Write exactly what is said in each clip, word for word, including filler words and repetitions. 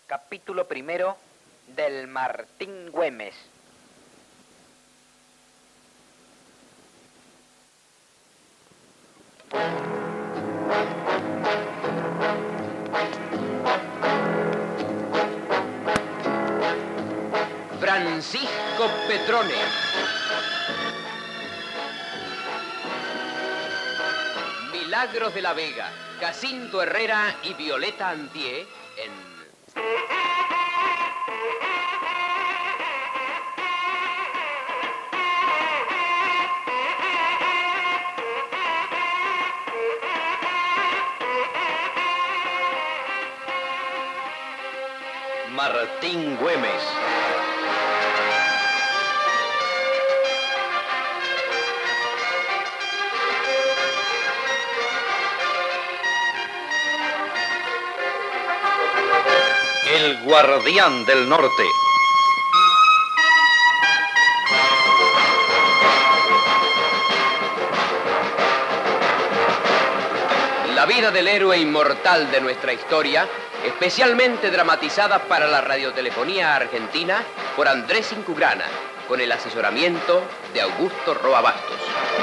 Capítulo primero del Martín Güemes. Francisco Petrone. Milagros de la Vega, Jacinto Herrera y Violeta Antié en... Martín Güemes. El guardián del norte. La vida del héroe inmortal de nuestra historia, especialmente dramatizada para la radiotelefonía argentina por Andrés Incugrana, con el asesoramiento de Augusto Roa Bastos.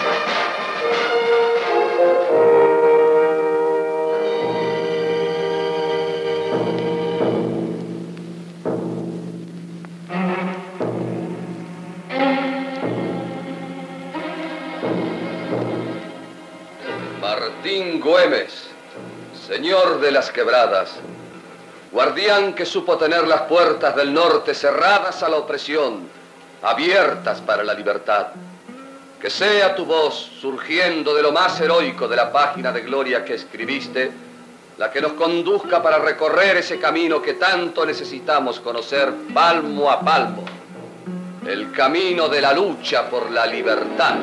Martín Güemes, señor de las quebradas, guardián que supo tener las puertas del norte cerradas a la opresión, abiertas para la libertad. Que sea tu voz, surgiendo de lo más heroico de la página de gloria que escribiste, la que nos conduzca para recorrer ese camino que tanto necesitamos conocer palmo a palmo, el camino de la lucha por la libertad.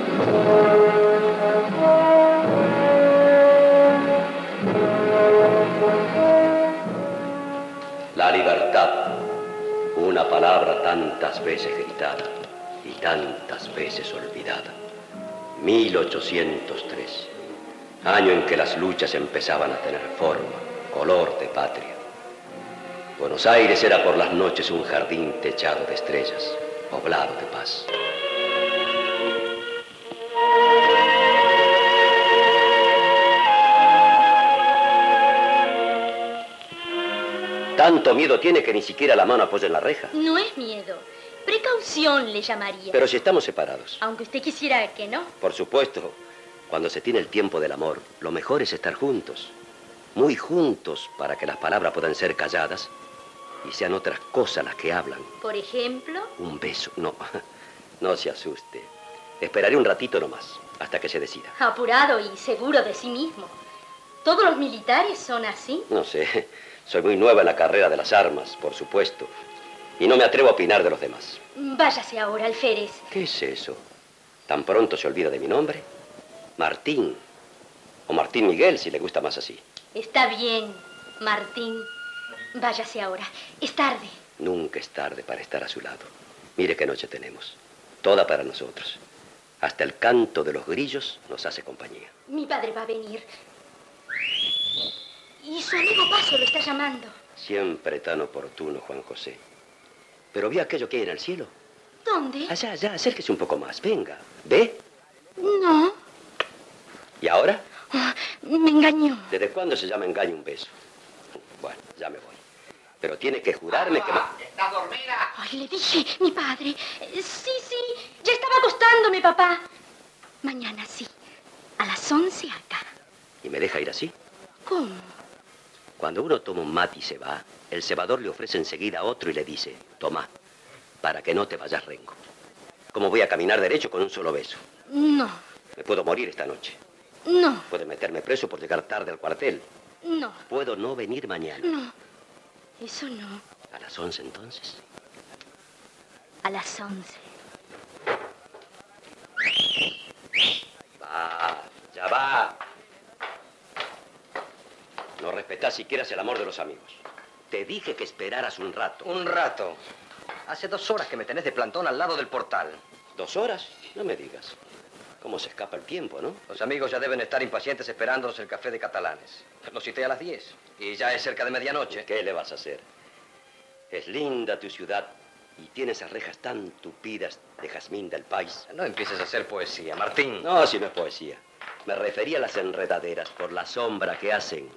La libertad, una palabra tantas veces gritada y tantas veces olvidada. mil ochocientos tres, año en que las luchas empezaban a tener forma, color de patria. Buenos Aires era por las noches un jardín techado de estrellas, poblado de paz. Tanto miedo tiene que ni siquiera la mano apoya en la reja. No es miedo. Precaución le llamaría. Pero si estamos separados. Aunque usted quisiera que no. Por supuesto. Cuando se tiene el tiempo del amor, lo mejor es estar juntos. Muy juntos para que las palabras puedan ser calladas y sean otras cosas las que hablan. Por ejemplo. Un beso. No, no se asuste. Esperaré un ratito nomás, hasta que se decida. Apurado y seguro de sí mismo. ¿Todos los militares son así? No sé. Soy muy nueva en la carrera de las armas, por supuesto. Y no me atrevo a opinar de los demás. Váyase ahora, alférez. ¿Qué es eso? ¿Tan pronto se olvida de mi nombre? Martín. O Martín Miguel, si le gusta más así. Está bien, Martín. Váyase ahora. Es tarde. Nunca es tarde para estar a su lado. Mire qué noche tenemos. Toda para nosotros. Hasta el canto de los grillos nos hace compañía. Mi padre va a venir. Y su amigo Paso lo está llamando. Siempre tan oportuno, Juan José. Pero ¿vio aquello que hay en el cielo? ¿Dónde? Allá, allá, acérquese un poco más. Venga. ¿Ve? No. ¿Y ahora? Oh, me engañó. ¿Desde cuándo se llama engaño un beso? Bueno, ya me voy. Pero tiene que jurarme que... ¿Estás dormida? Ay, le dije, mi padre. Sí, sí, ya estaba acostándome, papá. Mañana sí, a las once acá. ¿Y me deja ir así? ¿Cómo? Cuando uno toma un mate y se va, el cebador le ofrece enseguida a otro y le dice, toma, para que no te vayas rengo. ¿Cómo voy a caminar derecho con un solo beso? No. Me puedo morir esta noche. No. Puede meterme preso por llegar tarde al cuartel. No. Puedo no venir mañana. No. Eso no. ¿A las once entonces? A las once. Va, ya va. No respetás siquiera el amor de los amigos. Te dije que esperaras un rato. Un rato. Hace dos horas que me tenés de plantón al lado del portal. ¿Dos horas? No me digas. ¿Cómo se escapa el tiempo, no? Los amigos ya deben estar impacientes esperándonos en el café de Catalanes. Los cité a las diez y ya es cerca de medianoche. ¿Qué le vas a hacer? Es linda tu ciudad y tiene esas rejas tan tupidas de jazmín del país. No empieces a hacer poesía, Martín. No, si no es poesía. Me refería a las enredaderas por la sombra que hacen.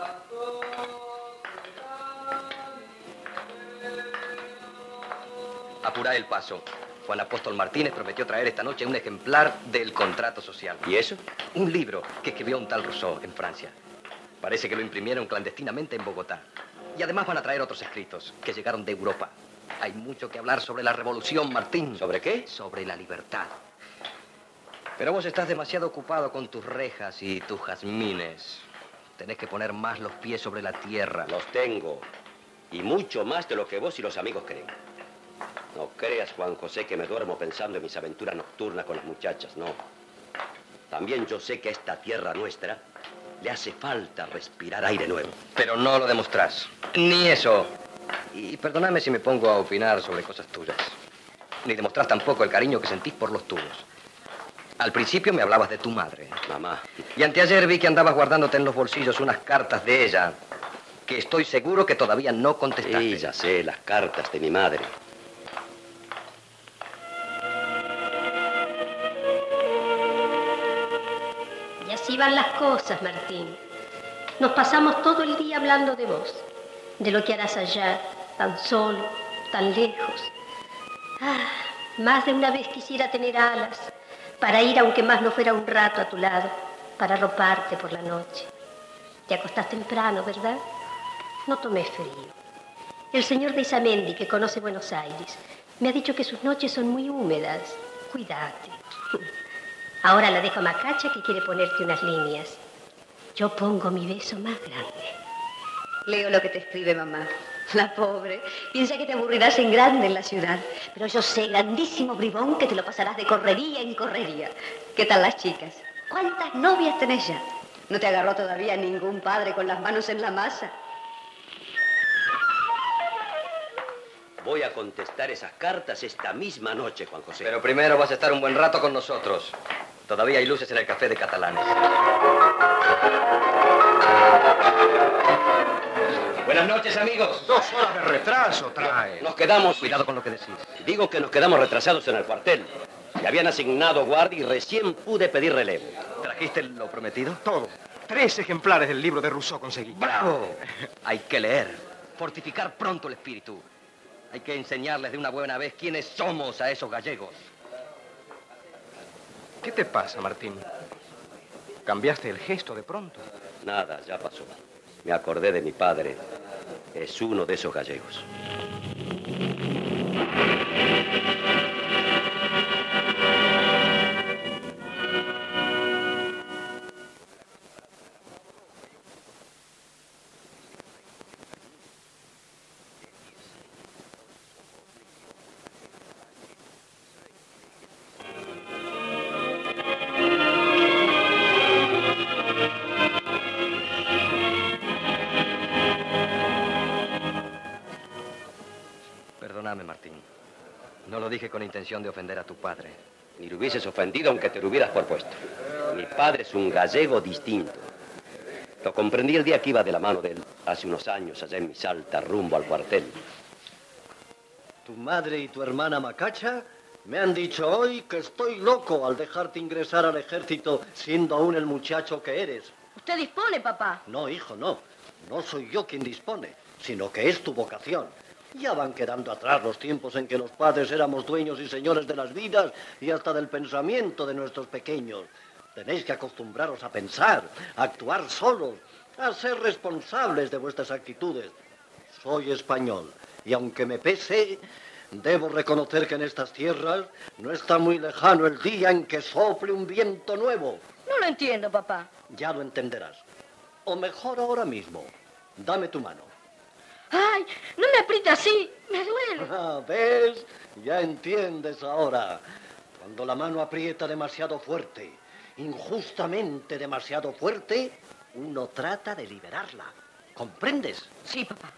Apurá el paso. Juan Apóstol Martínez prometió traer esta noche un ejemplar del contrato social. ¿Y eso? Un libro que escribió un tal Rousseau en Francia. Parece que lo imprimieron clandestinamente en Bogotá. Y además van a traer otros escritos que llegaron de Europa. Hay mucho que hablar sobre la revolución, Martín. ¿Sobre qué? Sobre la libertad. Pero vos estás demasiado ocupado con tus rejas y tus jazmines. Tenés que poner más los pies sobre la tierra. Los tengo. Y mucho más de lo que vos y los amigos creen. No creas, Juan José, que me duermo pensando en mis aventuras nocturnas con las muchachas, no. También yo sé que a esta tierra nuestra le hace falta respirar aire nuevo. Pero no lo demostrás. Ni eso. Y perdóname si me pongo a opinar sobre cosas tuyas. Ni demostrás tampoco el cariño que sentís por los tuyos. Al principio me hablabas de tu madre. Mamá. Y anteayer vi que andabas guardándote en los bolsillos unas cartas de ella, que estoy seguro que todavía no contestaste. Sí, ya sé, las cartas de mi madre. Y así van las cosas, Martín. Nos pasamos todo el día hablando de vos, de lo que harás allá, tan solo, tan lejos. Ah, más de una vez quisiera tener alas, para ir, aunque más no fuera un rato, a tu lado, para arroparte por la noche. Te acostás temprano, ¿verdad? No tomes frío. El señor de Isamendi, que conoce Buenos Aires, me ha dicho que sus noches son muy húmedas. Cuídate. Ahora la dejo a Macacha, que quiere ponerte unas líneas. Yo pongo mi beso más grande. Leo lo que te escribe mamá. La pobre piensa que te aburrirás en grande en la ciudad. Pero yo sé, grandísimo bribón, que te lo pasarás de correría en correría. ¿Qué tal las chicas? ¿Cuántas novias tenés ya? ¿No te agarró todavía ningún padre con las manos en la masa? Voy a contestar esas cartas esta misma noche, Juan José. Pero primero vas a estar un buen rato con nosotros. Todavía hay luces en el café de Catalanes. Buenas noches, amigos. Dos horas de retraso trae. Nos quedamos... Cuidado con lo que decís. Digo que nos quedamos retrasados en el cuartel. Me habían asignado guardia y recién pude pedir relevo. ¿Trajiste lo prometido? Todo. Tres ejemplares del libro de Rousseau conseguí. ¡Bravo! Hay que leer. Fortificar pronto el espíritu. Hay que enseñarles de una buena vez quiénes somos a esos gallegos. ¿Qué te pasa, Martín? ¿Cambiaste el gesto de pronto? Nada, ya pasó. Me acordé de mi padre. Es uno de esos gallegos. Perdóname, Martín. No lo dije con intención de ofender a tu padre. Ni lo hubieses ofendido aunque te lo hubieras propuesto. Mi padre es un gallego distinto. Lo comprendí el día que iba de la mano de él, hace unos años, allá en mi Salta, rumbo al cuartel. Tu madre y tu hermana Macacha me han dicho hoy que estoy loco al dejarte ingresar al ejército siendo aún el muchacho que eres. Usted dispone, papá. No, hijo, no. No soy yo quien dispone, sino que es tu vocación. Ya van quedando atrás los tiempos en que los padres éramos dueños y señores de las vidas y hasta del pensamiento de nuestros pequeños. Tenéis que acostumbraros a pensar, a actuar solos, a ser responsables de vuestras actitudes. Soy español y aunque me pese, debo reconocer que en estas tierras no está muy lejano el día en que sople un viento nuevo. No lo entiendo, papá. Ya lo entenderás. O mejor ahora mismo, dame tu mano. ¡Ay! No me aprieta así. Me duele. Ah, ¿ves? Ya entiendes ahora. Cuando la mano aprieta demasiado fuerte, injustamente demasiado fuerte, uno trata de liberarla. ¿Comprendes? Sí, papá.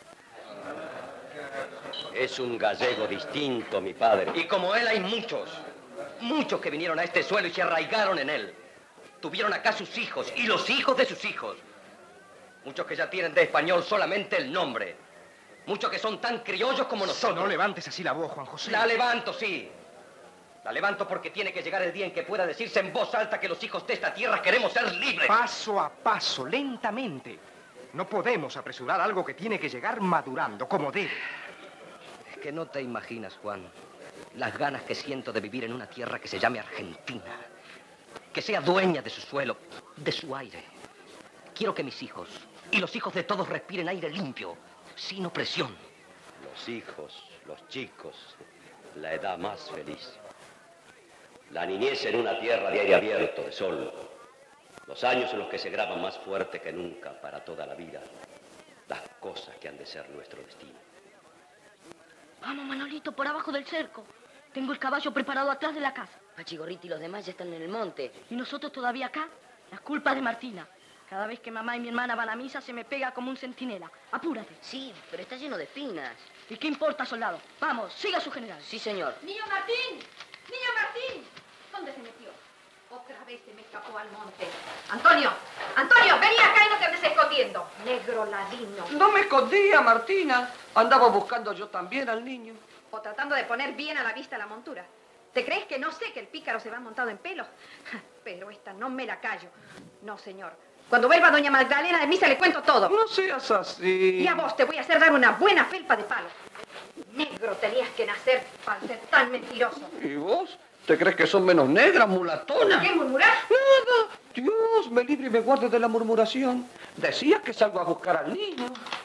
Es un gallego distinto, mi padre. Y como él hay muchos. Muchos que vinieron a este suelo y se arraigaron en él. Tuvieron acá sus hijos y los hijos de sus hijos. Muchos que ya tienen de español solamente el nombre. Muchos que son tan criollos como nosotros. No levantes así la voz, Juan José. La levanto, sí. La levanto porque tiene que llegar el día en que pueda decirse en voz alta que los hijos de esta tierra queremos ser libres. Paso a paso, lentamente. No podemos apresurar algo que tiene que llegar madurando, como debe. Es que no te imaginas, Juan, las ganas que siento de vivir en una tierra que se llame Argentina. Que sea dueña de su suelo, de su aire. Quiero que mis hijos y los hijos de todos respiren aire limpio, sin opresión. Los hijos, los chicos, la edad más feliz. La niñez en una tierra de aire abierto, de sol. Los años en los que se graban más fuerte que nunca para toda la vida las cosas que han de ser nuestro destino. Vamos, Manolito, por abajo del cerco. Tengo el caballo preparado atrás de la casa. Pachigorrito y los demás ya están en el monte. ¿Y nosotros todavía acá? La culpa es de Martina. Cada vez que mamá y mi hermana van a misa se me pega como un centinela. Apúrate. Sí, pero está lleno de espinas. ¿Y qué importa, soldado? Vamos, siga su general. Sí, señor. ¡Niño Martín! ¡Niño Martín! ¿Dónde se metió? Otra vez se me escapó al monte. Antonio, Antonio, vení acá y no te andes escondiendo. Negro ladino. No me escondía, Martina. Andaba buscando yo también al niño. O tratando de poner bien a la vista la montura. ¿Te crees que no sé que el pícaro se va montado en pelo? Pero esta no me la callo. No, señor. Cuando vuelva doña Magdalena de misa le cuento todo. No seas así. Y a vos te voy a hacer dar una buena felpa de palo. Negro tenías que nacer para ser tan mentiroso. ¿Y vos? ¿Te crees que son menos negras, mulatonas? ¿Qué murmurás? Nada. Dios me libre y me guarde de la murmuración. Decías que salgo a buscar al niño.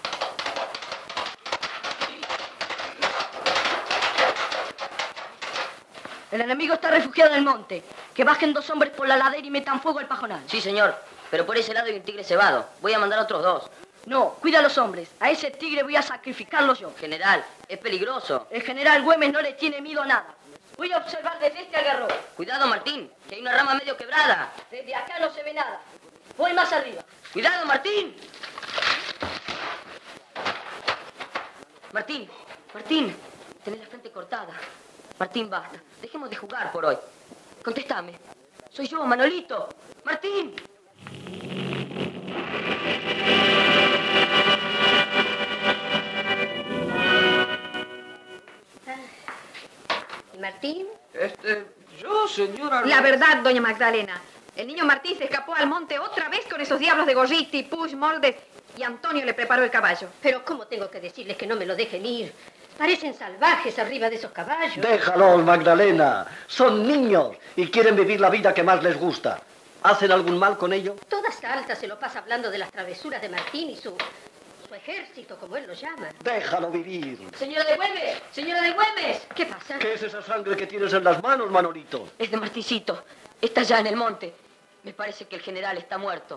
El enemigo está refugiado en el monte. Que bajen dos hombres por la ladera y metan fuego al pajonal. Sí, señor. Pero por ese lado hay un tigre cebado. Voy a mandar a otros dos. No, cuida a los hombres. A ese tigre voy a sacrificarlo yo. General, es peligroso. El general Güemes no le tiene miedo a nada. Voy a observar desde este agarrón. Cuidado, Martín, que hay una rama medio quebrada. Desde acá no se ve nada. Voy más arriba. Cuidado, Martín. Martín, Martín, tenés la frente cortada. Martín, basta. Dejemos de jugar por hoy. Contéstame. Soy yo, Manolito. Martín. ¿Martín? Este, yo, señora... La verdad, doña Magdalena. El niño Martín se escapó al monte otra vez con esos diablos de Gorriti, Push, Moldes, y Antonio le preparó el caballo. Pero ¿cómo tengo que decirles que no me lo dejen ir? Parecen salvajes arriba de esos caballos. Déjalos, Magdalena. Son niños y quieren vivir la vida que más les gusta. ¿Hacen algún mal con ello? Toda Salta se lo pasa hablando de las travesuras de Martín y su... su ejército, como él lo llama. Déjalo vivir. Señora de Güemes, señora de Güemes. ¿Qué pasa? ¿Qué es esa sangre que tienes en las manos, Manolito? Es de Martincito. Está allá en el monte. Me parece que el general está muerto.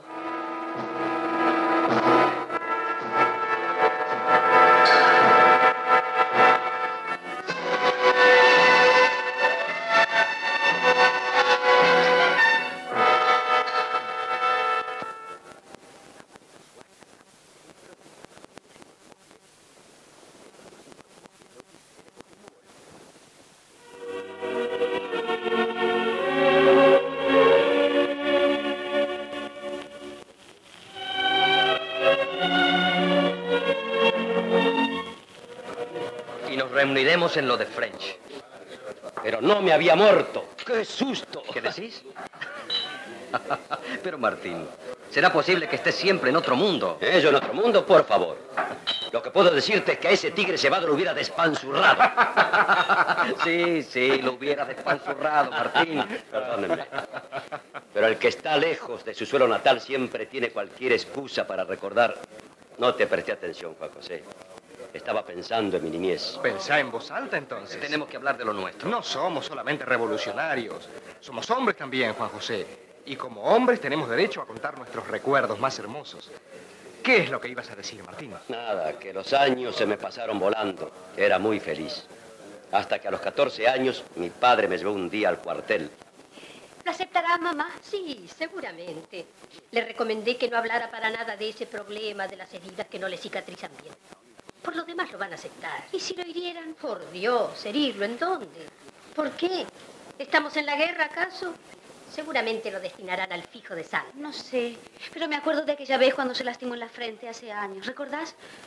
Reuniremos en lo de French. Pero no me había muerto. ¡Qué susto! ¿Qué decís? Pero, Martín, ¿será posible que estés siempre en otro mundo? ¿Eso en otro mundo? Por favor. Lo que puedo decirte es que a ese tigre cebado lo hubiera despanzurrado. Sí, sí, lo hubiera despanzurrado, Martín. Perdónenme. Pero el que está lejos de su suelo natal siempre tiene cualquier excusa para recordar. No te presté atención, Juan José. Estaba pensando en mi niñez. Pensá en voz alta, entonces. Tenemos que hablar de lo nuestro. No somos solamente revolucionarios. Somos hombres también, Juan José. Y como hombres tenemos derecho a contar nuestros recuerdos más hermosos. ¿Qué es lo que ibas a decir, Martín? Nada, que los años se me pasaron volando. Era muy feliz. Hasta que a los catorce años mi padre me llevó un día al cuartel. ¿Lo aceptará, mamá? Sí, seguramente. Le recomendé que no hablara para nada de ese problema de las heridas que no le cicatrizan bien. Por lo demás lo van a aceptar. ¿Y si lo hirieran? Por Dios, herirlo, ¿en dónde? ¿Por qué? ¿Estamos en la guerra, acaso? Seguramente lo destinarán al fijo de sal. No sé, pero me acuerdo de aquella vez cuando se lastimó en la frente hace años. ¿Recordás?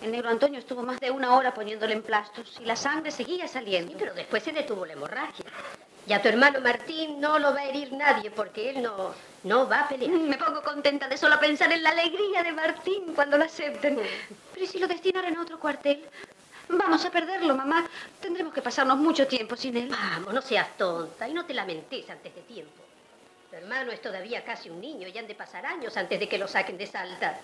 El negro Antonio estuvo más de una hora poniéndole emplastos y la sangre seguía saliendo. Sí, pero después se detuvo la hemorragia. Y a tu hermano Martín no lo va a herir nadie porque él no, no va a pelear. Me pongo contenta de solo pensar en la alegría de Martín cuando lo acepten. Pero ¿y si lo destinaran a otro cuartel? Vamos a perderlo, mamá. Tendremos que pasarnos mucho tiempo sin él. Vamos, no seas tonta y no te lamentes antes de tiempo. Tu hermano es todavía casi un niño y han de pasar años antes de que lo saquen de Salta.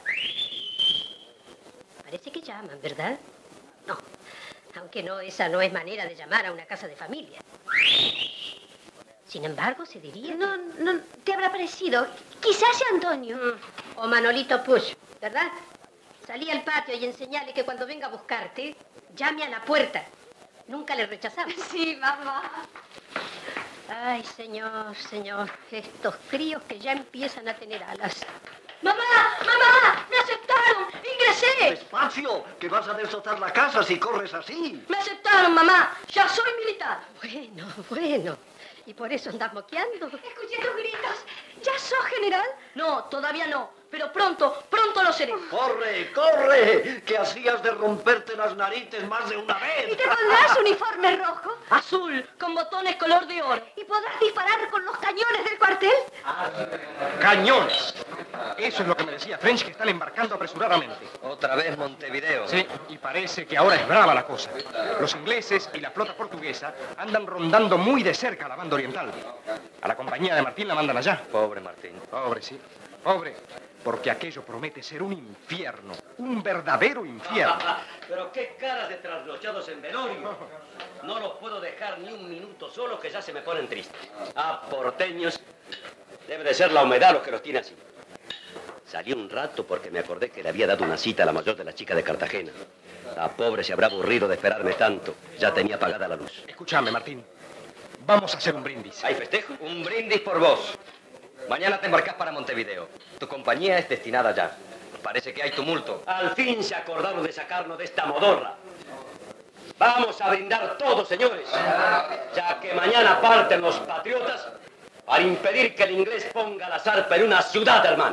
Parece que llaman, ¿verdad? No, aunque no, esa no es manera de llamar a una casa de familia. Sin embargo, se diría... No, no, te habrá parecido. Quizás sea Antonio. Mm, o Manolito Push, ¿verdad? Salí al patio y enseñale que cuando venga a buscarte, llame a la puerta. Nunca le rechazamos. Sí, mamá. Ay, señor, señor, estos críos que ya empiezan a tener alas. ¡Mamá! ¡Mamá! ¡Me aceptaron! ¡Ingresé! ¡Despacio! Que vas a destrozar la casa si corres así. ¡Me aceptaron, mamá! ¡Ya soy militar! Bueno, bueno. ¿Y por eso andas moqueando? Escuché tus gritos. ¿Ya sos general? No, todavía no. Pero pronto, pronto lo seré. ¡Corre, corre! Que así has de romperte las narices más de una vez. ¿Y te pondrás uniforme rojo? Azul, con botones color de oro. ¿Y podrás disparar con los cañones del cuartel? ¡Cañones! Eso es lo que me decía French, que están embarcando apresuradamente. Otra vez Montevideo. Sí, y parece que ahora es brava la cosa. Los ingleses y la flota portuguesa andan rondando muy de cerca la banda oriental. A la compañía de Martín la mandan allá. Pobre Martín. Pobre, sí. Pobre. Porque aquello promete ser un infierno. Un verdadero infierno. Pero qué caras de trasnochados en velorio. No los puedo dejar ni un minuto solos que ya se me ponen tristes. Ah, porteños. Debe de ser la humedad lo que los tiene así. Salí un rato porque me acordé que le había dado una cita a la mayor de las chicas de Cartagena. La pobre se habrá aburrido de esperarme tanto. Ya tenía apagada la luz. Escúchame, Martín. Vamos a hacer un brindis. ¿Hay festejo? Un brindis por vos. Mañana te embarcás para Montevideo. Tu compañía es destinada ya. Parece que hay tumulto. Al fin se acordaron de sacarnos de esta modorra. Vamos a brindar todos, señores. Ya que mañana parten los patriotas para impedir que el inglés ponga la zarpa en una ciudad hermana.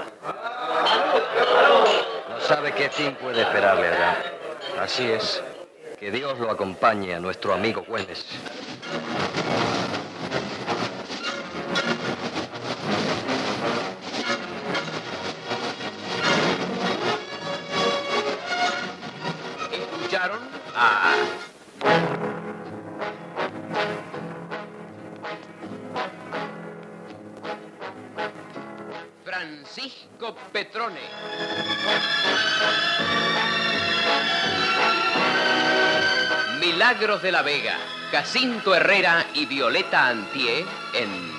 No sabe qué fin puede esperarle allá. Así es. Que Dios lo acompañe a nuestro amigo Güemes. Escucharon a... Francisco Petrone. Milagros de la Vega, Jacinto Herrera y Violeta Antié en...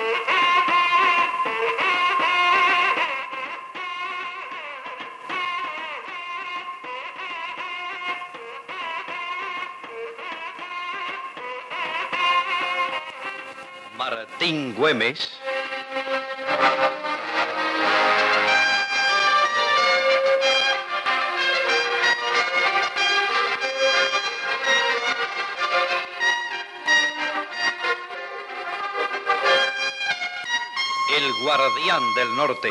Martín Güemes. El guardián del norte.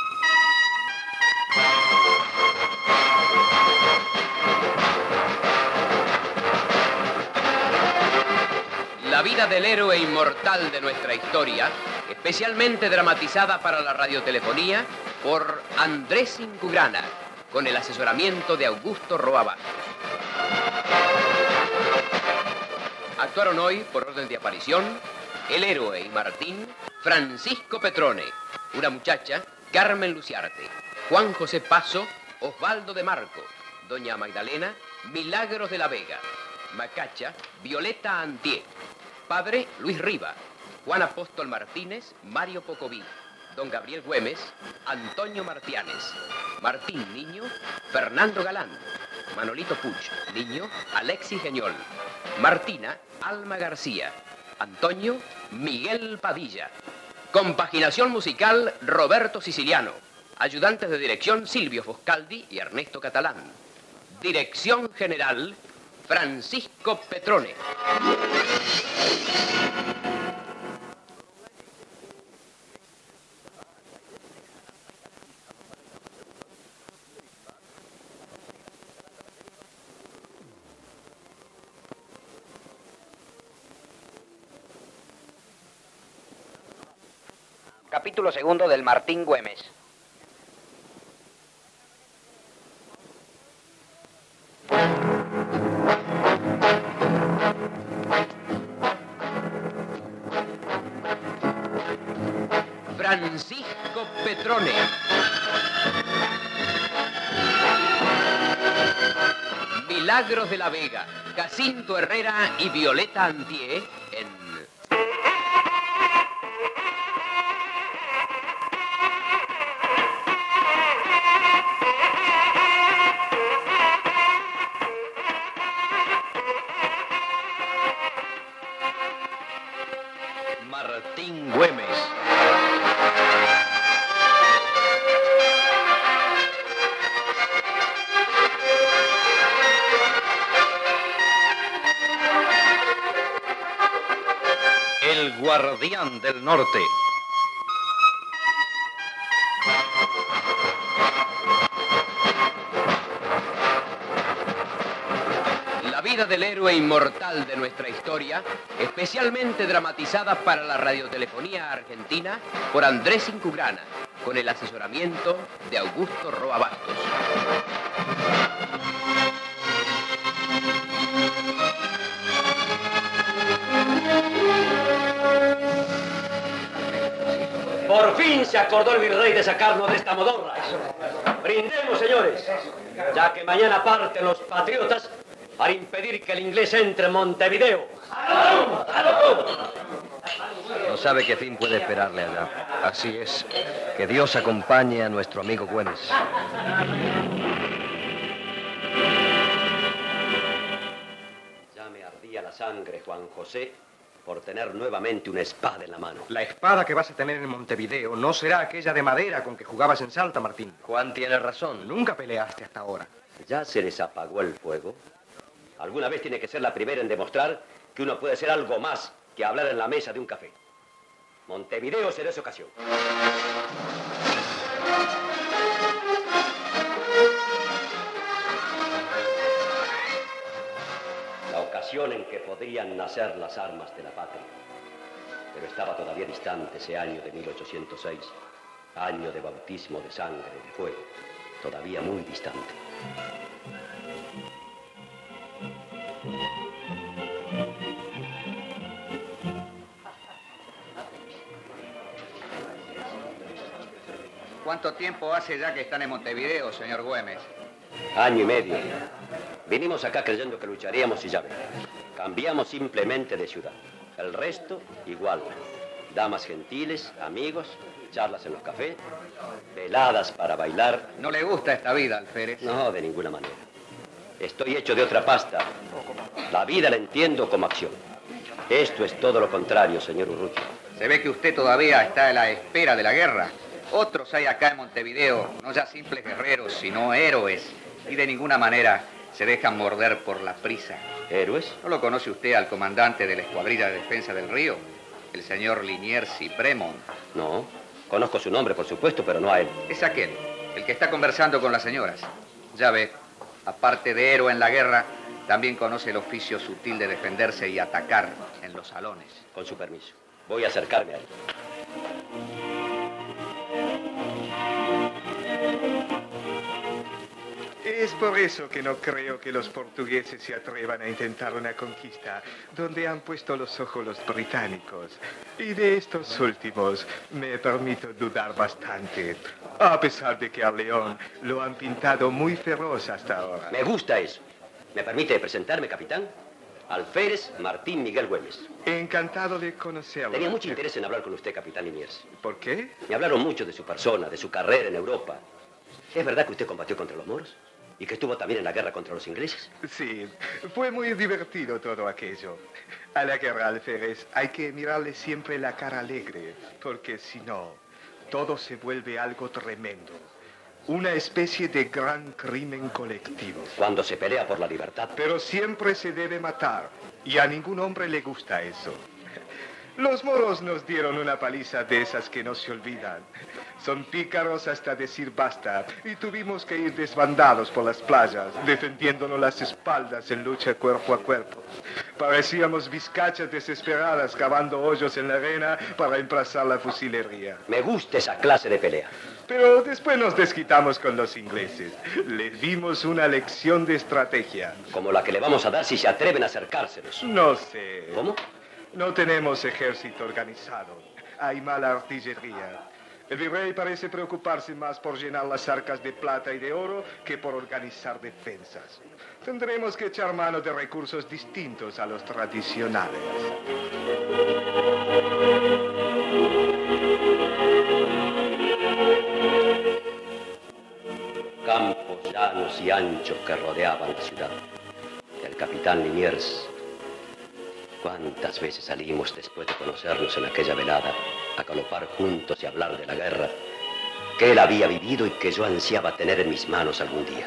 La vida del héroe inmortal de nuestra historia, especialmente dramatizada para la radiotelefonía por Andrés Incugrana, con el asesoramiento de Augusto Roa. Actuaron hoy, por orden de aparición, el héroe y Martín, Francisco Petrone, una muchacha, Carmen Luciarte, Juan José Paso, Osvaldo de Marco, doña Magdalena, Milagros de la Vega, Macacha, Violeta Antié, padre Luis Riva, Juan Apóstol Martínez, Mario Pocoví, don Gabriel Güemes, Antonio Martianes, Martín Niño, Fernando Galán, Manolito Puch, niño, Alexis Geñol, Martina, Alma García, Antonio, Miguel Padilla. Compaginación musical, Roberto Siciliano. Ayudantes de dirección, Silvio Foscaldi y Ernesto Catalán. Dirección general, Francisco Petrone. Capítulo segundo del Martín Güemes. Francisco Petrone. Milagros de la Vega, Jacinto Herrera y Violeta Antier en... Martín Güemes. El Guardián del Norte. La vida del héroe inmortal de nuestra historia, especialmente dramatizada para la radiotelefonía argentina por Andrés Incugrana, con el asesoramiento de Augusto Roa Bastos. Por fin se acordó el virrey de sacarnos de esta modorra. Brindemos, señores, ya que mañana parten los patriotas para impedir que el inglés entre en Montevideo. No sabe qué fin puede esperarle allá. Así es. Que Dios acompañe a nuestro amigo Güemes. Ya me ardía la sangre, Juan José, por tener nuevamente una espada en la mano. La espada que vas a tener en Montevideo no será aquella de madera con que jugabas en Salta, Martín. Juan tiene razón. Nunca peleaste hasta ahora. ¿Ya se les apagó el fuego? Alguna vez tiene que ser la primera en demostrar que uno puede ser algo más que hablar en la mesa de un café. Montevideo será esa ocasión. La ocasión en que podrían nacer las armas de la patria. Pero estaba todavía distante ese año de mil ochocientos seis, año de bautismo de sangre y de fuego, todavía muy distante. ¿Cuánto tiempo hace ya que están en Montevideo, señor Güemes? Año y medio. Vinimos acá creyendo que lucharíamos y ya ven. Cambiamos simplemente de ciudad. El resto, igual. Damas gentiles, amigos, charlas en los cafés, veladas para bailar. ¿No le gusta esta vida, alférez? No, de ninguna manera. Estoy hecho de otra pasta. La vida la entiendo como acción. Esto es todo lo contrario, señor Urrutia. Se ve que usted todavía está a la espera de la guerra. Otros hay acá en Montevideo, no ya simples guerreros, sino héroes. Y de ninguna manera se dejan morder por la prisa. ¿Héroes? ¿No lo conoce usted al comandante de la Escuadrilla de Defensa del Río? El señor Liniers y Bremont. No, conozco su nombre, por supuesto, pero no a él. Es aquel, el que está conversando con las señoras. Ya ve, aparte de héroe en la guerra, también conoce el oficio sutil de defenderse y atacar en los salones. Con su permiso, voy a acercarme a él. Es por eso que no creo que los portugueses se atrevan a intentar una conquista donde han puesto los ojos los británicos. Y de estos últimos me permito dudar bastante, a pesar de que a León lo han pintado muy feroz hasta ahora. Me gusta eso. ¿Me permite presentarme, capitán? Alférez Martín Miguel Güemes. Encantado de conocerlo. Tenía mucho interés en hablar con usted, capitán Liniers. ¿Por qué? Me hablaron mucho de su persona, de su carrera en Europa. ¿Es verdad que usted combatió contra los moros? ¿Y que estuvo también en la guerra contra los ingleses? Sí, fue muy divertido todo aquello. A la guerra, alférez, hay que mirarle siempre la cara alegre, porque si no, todo se vuelve algo tremendo. Una especie de gran crimen colectivo. Cuando se pelea por la libertad. Pero siempre se debe matar, y a ningún hombre le gusta eso. Los moros nos dieron una paliza de esas que no se olvidan. Son pícaros hasta decir basta, y tuvimos que ir desbandados por las playas, defendiéndonos las espaldas en lucha cuerpo a cuerpo. Parecíamos vizcachas desesperadas cavando hoyos en la arena para emplazar la fusilería. Me gusta esa clase de pelea. Pero después nos desquitamos con los ingleses. Les dimos una lección de estrategia. Como la que le vamos a dar si se atreven a acercársenos. No sé. ¿Cómo? No tenemos ejército organizado. Hay mala artillería. El virrey parece preocuparse más por llenar las arcas de plata y de oro que por organizar defensas. Tendremos que echar mano de recursos distintos a los tradicionales. Campos llanos y anchos que rodeaban la ciudad. El capitán Liniers. ¿Cuántas veces salimos después de conocernos en aquella velada a galopar juntos y hablar de la guerra que él había vivido y que yo ansiaba tener en mis manos algún día?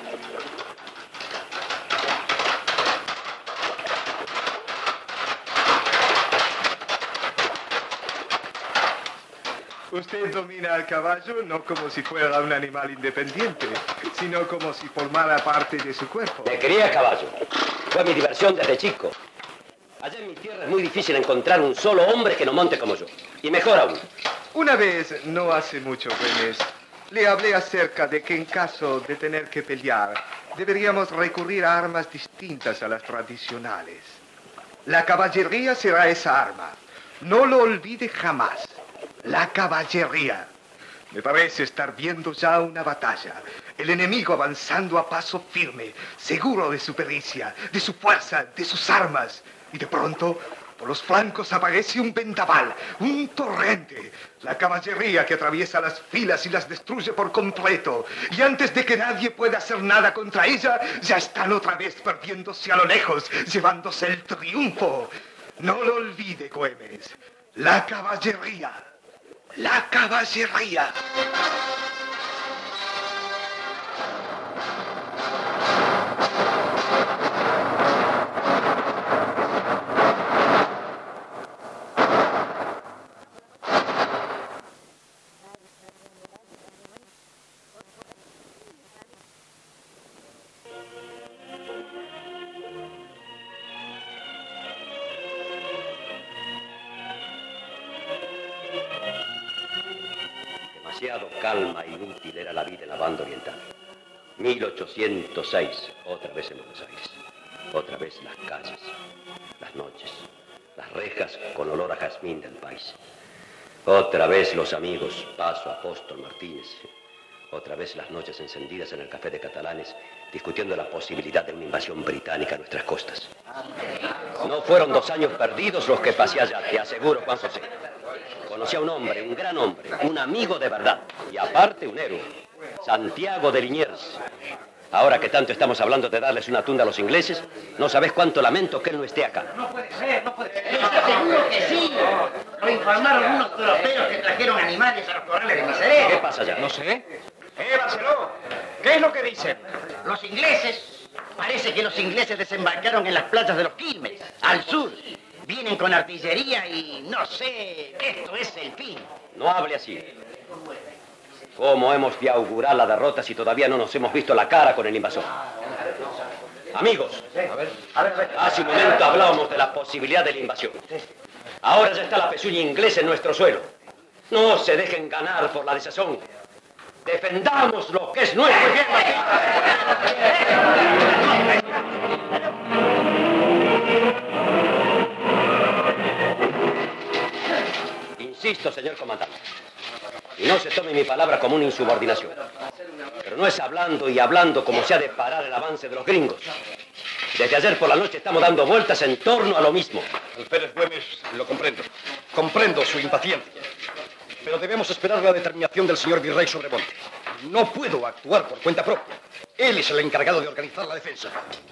Usted domina al caballo no como si fuera un animal independiente, sino como si formara parte de su cuerpo. Me crié a caballo. Fue mi diversión desde chico. Allá en mi tierra es muy difícil encontrar un solo hombre que no monte como yo. Y mejor aún. Una vez, no hace mucho, Güemes, le hablé acerca de que en caso de tener que pelear, deberíamos recurrir a armas distintas a las tradicionales. La caballería será esa arma. No lo olvide jamás. La caballería. Me parece estar viendo ya una batalla. El enemigo avanzando a paso firme, seguro de su pericia, de su fuerza, de sus armas. Y de pronto, por los flancos aparece un vendaval, un torrente. La caballería que atraviesa las filas y las destruye por completo. Y antes de que nadie pueda hacer nada contra ella, ya están otra vez perdiéndose a lo lejos, llevándose el triunfo. No lo olvide, Güemes. La caballería. La caballería. Demasiado calma e inútil era la vida en la banda oriental. mil ochocientos seis, otra vez en Buenos Aires. Otra vez las calles, las noches, las rejas con olor a jazmín del país. Otra vez los amigos, Paso, Apóstol, Martínez. Otra vez las noches encendidas en el café de Catalanes, discutiendo la posibilidad de una invasión británica a nuestras costas. No fueron dos años perdidos los que pasé allá, te aseguro, Juan José. Conocí a un hombre, un gran hombre, un amigo de verdad, y aparte un héroe, Santiago de Liniers. Ahora que tanto estamos hablando de darles una tunda a los ingleses, no sabés cuánto lamento que él no esté acá. No puede ser, no puede ser. Seguro que sí. Lo informaron unos europeos que trajeron animales a los corrales de Miserere. ¿Qué pasa allá? No sé. ¡Eh, Barceló! ¿Qué es lo que dicen? Los ingleses, parece que los ingleses desembarcaron en las playas de los Quilmes, al sur. Vienen con artillería y no sé, esto es el fin. No hable así. ¿Cómo hemos de augurar la derrota si todavía no nos hemos visto la cara con el invasor? Amigos, hace un momento hablábamos de la posibilidad de la invasión. Ahora ya está la pezuña inglesa en nuestro suelo. No se dejen ganar por la desazón. Defendamos lo que es nuestro. Insisto, señor comandante, y no se tome mi palabra como una insubordinación, pero no es hablando y hablando como se ha de parar el avance de los gringos. Desde ayer por la noche estamos dando vueltas en torno a lo mismo. Alférez Güemes, lo comprendo. Comprendo su impaciencia. Pero debemos esperar la determinación del señor virrey Sobremonte. No puedo actuar por cuenta propia. Él es el encargado de organizar la defensa.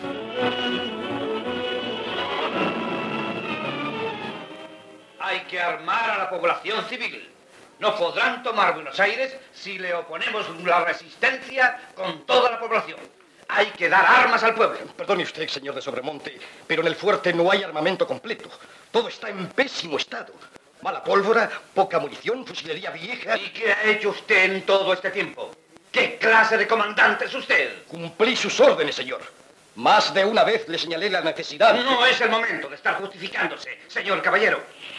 Hay que armar a la población civil. No podrán tomar Buenos Aires si le oponemos la resistencia con toda la población. Hay que dar armas al pueblo. Perdone usted, señor de Sobremonte, pero en el fuerte no hay armamento completo. Todo está en pésimo estado. Mala pólvora, poca munición, fusilería vieja. ¿Y qué ha hecho usted en todo este tiempo? ¿Qué clase de comandante es usted? Cumplí sus órdenes, señor. Más de una vez le señalé la necesidad... No es el momento de estar justificándose, señor caballero.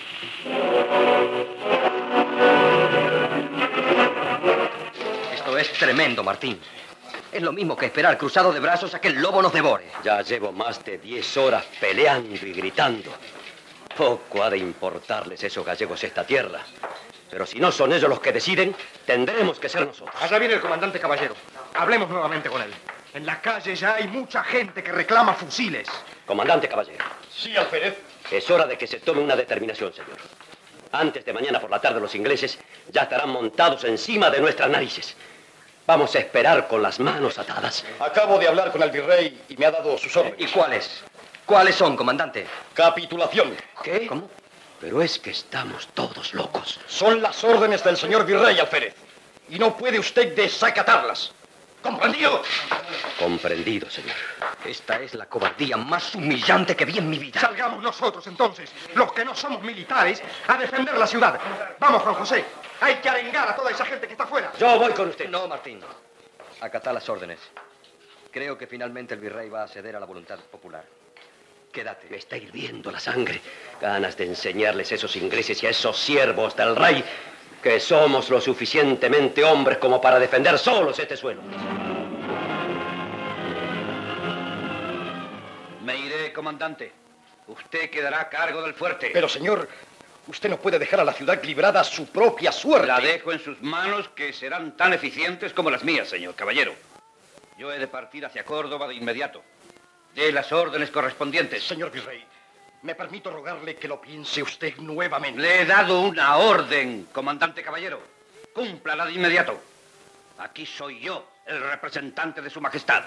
Esto es tremendo, Martín. Es lo mismo que esperar cruzado de brazos a que el lobo nos devore. Ya llevo más de diez horas peleando y gritando. Poco ha de importarles esos gallegos esta tierra. Pero si no son ellos los que deciden, tendremos que ser nosotros. Allá viene el comandante Caballero. Hablemos nuevamente con él. En la calle ya hay mucha gente que reclama fusiles. Comandante Caballero. Sí, alférez. Es hora de que se tome una determinación, señor. Antes de mañana por la tarde los ingleses ya estarán montados encima de nuestras narices. Vamos a esperar con las manos atadas. Acabo de hablar con el virrey y me ha dado sus órdenes. ¿Y cuáles? ¿Cuáles son, comandante? Capitulación. ¿Qué? ¿Cómo? Pero es que estamos todos locos. Son las órdenes del señor virrey, alférez. Y no puede usted desacatarlas. ¿Comprendido? Comprendido, señor. Esta es la cobardía más humillante que vi en mi vida. Salgamos nosotros, entonces, los que no somos militares, a defender la ciudad. Vamos, Juan José. Hay que arengar a toda esa gente que está afuera. Yo voy con usted. No, Martín. Acatá las órdenes. Creo que finalmente el virrey va a ceder a la voluntad popular. Quédate. Me está hirviendo la sangre. Ganas de enseñarles a esos ingleses y a esos siervos del rey que somos lo suficientemente hombres como para defender solos este suelo. Me iré, comandante. Usted quedará a cargo del fuerte. Pero, señor, usted no puede dejar a la ciudad librada a su propia suerte. La dejo en sus manos, que serán tan eficientes como las mías, señor caballero. Yo he de partir hacia Córdoba de inmediato. De las órdenes correspondientes. Señor virrey, me permito rogarle que lo piense usted nuevamente. Le he dado una orden, comandante caballero. Cúmplala de inmediato. Aquí soy yo, el representante de su majestad.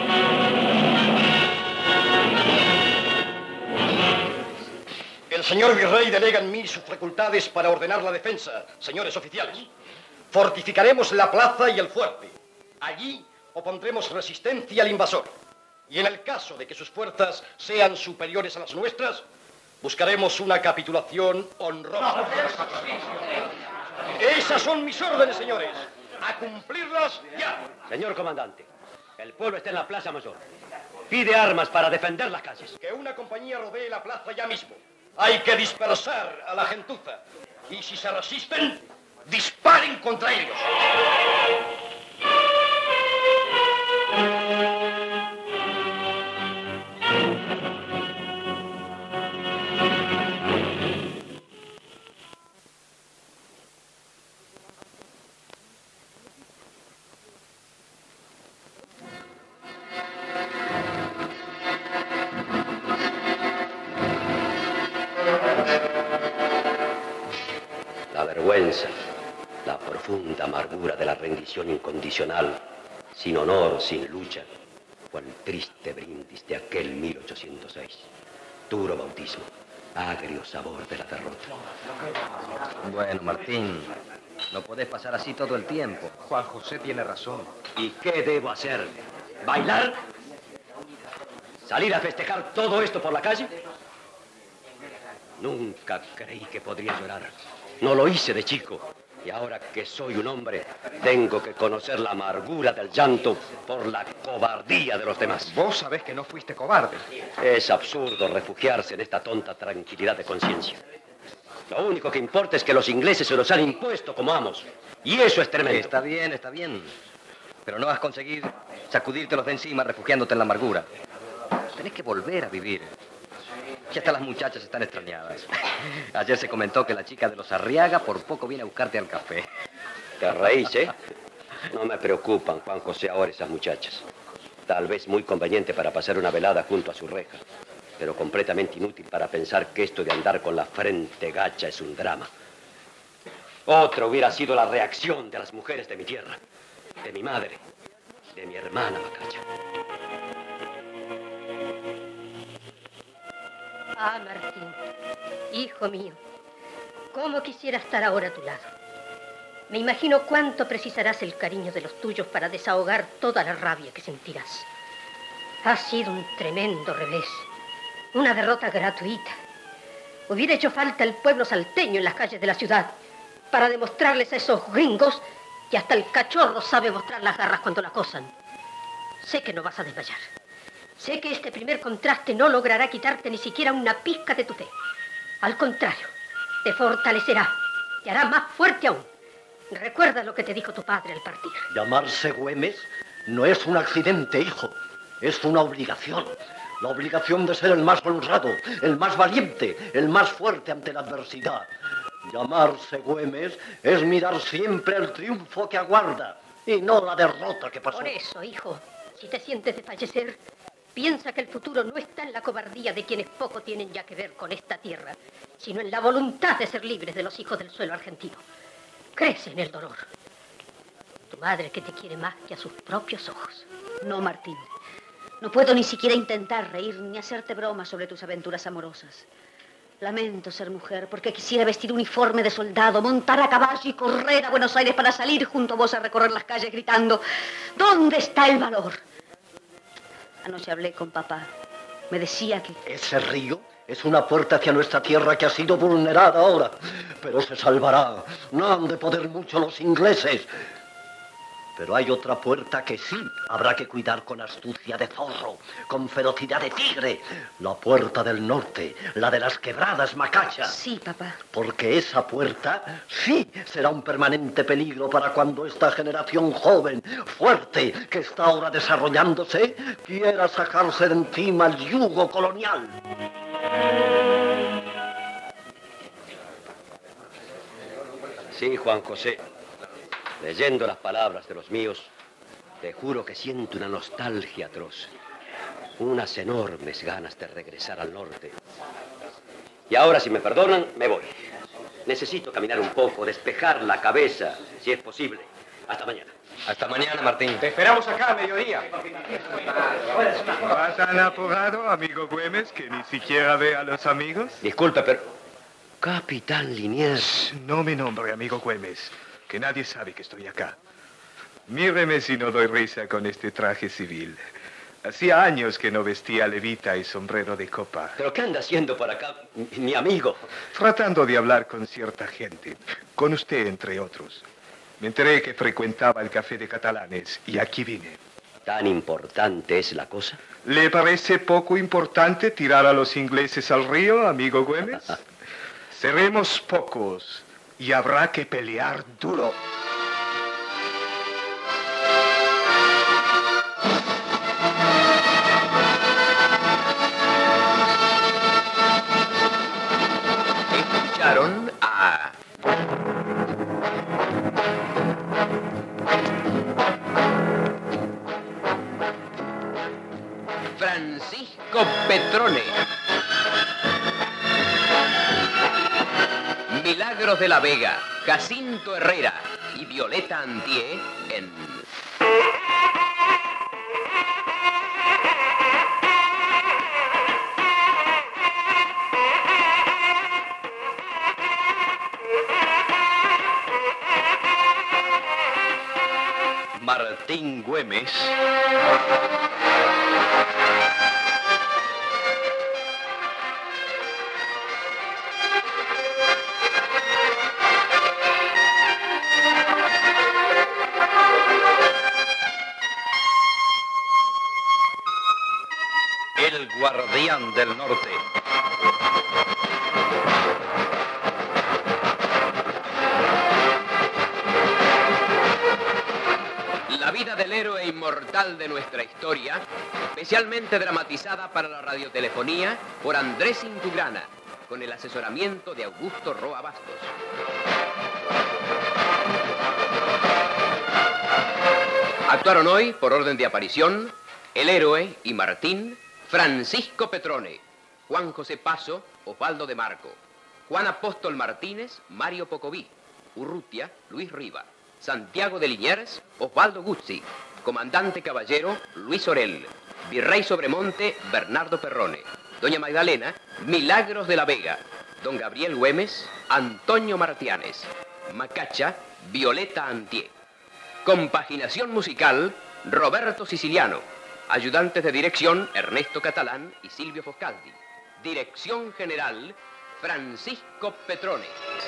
El señor virrey delega en mí sus facultades para ordenar la defensa, señores oficiales. Fortificaremos la plaza y el fuerte. Allí opondremos resistencia al invasor. Y en el caso de que sus fuerzas sean superiores a las nuestras, buscaremos una capitulación honrosa. Esas son mis órdenes, señores. A cumplirlas ya. Señor comandante, el pueblo está en la Plaza Mayor. Pide armas para defender las calles. Que una compañía rodee la plaza ya mismo. Hay que dispersar a la gentuza. Y si se resisten, disparen contra ellos. La vergüenza, la profunda amargura de la rendición incondicional, sin honor, sin lucha, fue el triste brindis de aquel mil ochocientos seis. Duro bautismo, agrio sabor de la derrota. Bueno, Martín, no podés pasar así todo el tiempo. Juan José tiene razón. ¿Y qué debo hacer? ¿Bailar? ¿Salir a festejar todo esto por la calle? Nunca creí que podría llorar. No lo hice de chico. Y ahora que soy un hombre, tengo que conocer la amargura del llanto por la cobardía de los demás. Vos sabés que no fuiste cobarde. Es absurdo refugiarse en esta tonta tranquilidad de conciencia. Lo único que importa es que los ingleses se los han impuesto como amos. Y eso es tremendo. Está bien, está bien. Pero no vas a conseguir sacudírtelos de encima refugiándote en la amargura. Tenés que volver a vivir. Ya hasta las muchachas están extrañadas. Ayer se comentó que la chica de los Arriaga por poco viene a buscarte al café. Te reís, ¿eh? No me preocupan, Juan José, ahora esas muchachas. Tal vez muy conveniente para pasar una velada junto a su reja, pero completamente inútil para pensar que esto de andar con la frente gacha es un drama. Otra hubiera sido la reacción de las mujeres de mi tierra, de mi madre, de mi hermana Macacha. Ah, Martín, hijo mío, cómo quisiera estar ahora a tu lado. Me imagino cuánto precisarás el cariño de los tuyos para desahogar toda la rabia que sentirás. Ha sido un tremendo revés, una derrota gratuita. Hubiera hecho falta el pueblo salteño en las calles de la ciudad para demostrarles a esos gringos que hasta el cachorro sabe mostrar las garras cuando la acosan. Sé que no vas a desmayar. Sé que este primer contraste no logrará quitarte ni siquiera una pizca de tu fe. Al contrario, te fortalecerá, te hará más fuerte aún. Recuerda lo que te dijo tu padre al partir. Llamarse Güemes no es un accidente, hijo. Es una obligación. La obligación de ser el más honrado, el más valiente, el más fuerte ante la adversidad. Llamarse Güemes es mirar siempre el triunfo que aguarda y no la derrota que pasó. Por eso, hijo, si te sientes desfallecer, piensa que el futuro no está en la cobardía de quienes poco tienen ya que ver con esta tierra, sino en la voluntad de ser libres de los hijos del suelo argentino. Crece en el dolor. Tu madre que te quiere más que a sus propios ojos. No, Martín. No puedo ni siquiera intentar reír ni hacerte bromas sobre tus aventuras amorosas. Lamento ser mujer porque quisiera vestir uniforme de soldado, montar a caballo y correr a Buenos Aires para salir junto a vos a recorrer las calles gritando: ¿dónde está el valor? Anoche hablé con papá. Me decía que... Ese río es una puerta hacia nuestra tierra que ha sido vulnerada ahora, pero se salvará. No han de poder mucho los ingleses. Pero hay otra puerta que sí habrá que cuidar con astucia de zorro, con ferocidad de tigre. La puerta del norte, la de las quebradas Macacha. Sí, papá. Porque esa puerta sí será un permanente peligro para cuando esta generación joven, fuerte, que está ahora desarrollándose, quiera sacarse de encima el yugo colonial. Sí, Juan José. Leyendo las palabras de los míos, te juro que siento una nostalgia atroz, unas enormes ganas de regresar al norte. Y ahora, si me perdonan, me voy. Necesito caminar un poco, despejar la cabeza, si es posible. Hasta mañana. Hasta mañana, Martín. Te esperamos acá a mediodía. ¿Vas tan apurado, amigo Güemes, que ni siquiera ve a los amigos? Disculpe, pero... Capitán Liniers... No me nombre, amigo Güemes, que nadie sabe que estoy acá. Míreme si no doy risa con este traje civil. Hacía años que no vestía levita y sombrero de copa. ¿Pero qué anda haciendo por acá, mi amigo? Tratando de hablar con cierta gente, con usted entre otros. Me enteré que frecuentaba el café de catalanes y aquí vine. ¿Tan importante es la cosa? ¿Le parece poco importante tirar a los ingleses al río, amigo Güemes? Seremos pocos y habrá que pelear duro. Escucharon a... Francisco Petrone. Milagros de la Vega, Jacinto Herrera y Violeta Antié en... Martín Güemes. El guardián del norte. La vida del héroe inmortal de nuestra historia, especialmente dramatizada para la radiotelefonía por Andrés Incugrana, con el asesoramiento de Augusto Roa Bastos. Actuaron hoy, por orden de aparición, el héroe y Martín, Francisco Petrone, Juan José Paso, Osvaldo de Marco, Juan Apóstol Martínez, Mario Pocoví, Urrutia, Luis Riva, Santiago de Liniers, Osvaldo Guzzi, Comandante Caballero, Luis Orel, Virrey Sobremonte, Bernardo Perrone, Doña Magdalena, Milagros de la Vega, Don Gabriel Güemes, Antonio Martianes, Macacha, Violeta Antié. Compaginación musical, Roberto Siciliano. Ayudantes de dirección, Ernesto Catalán y Silvio Foscaldi. Dirección general, Francisco Petrone.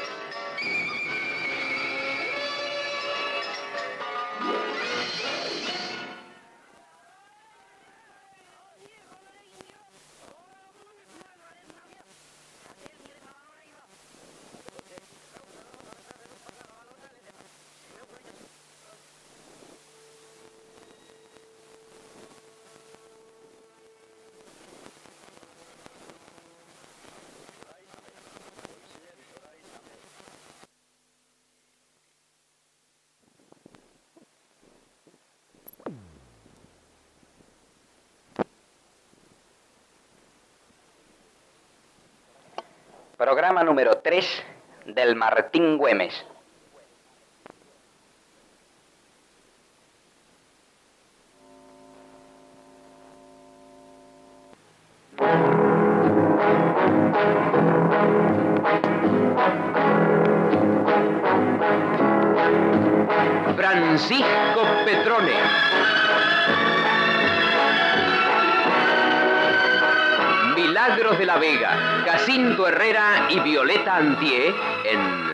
Programa número tres del Martín Güemes. Francisco Petrone. Milagros de la Vega, Jacinto Herrera y Violeta Antié en...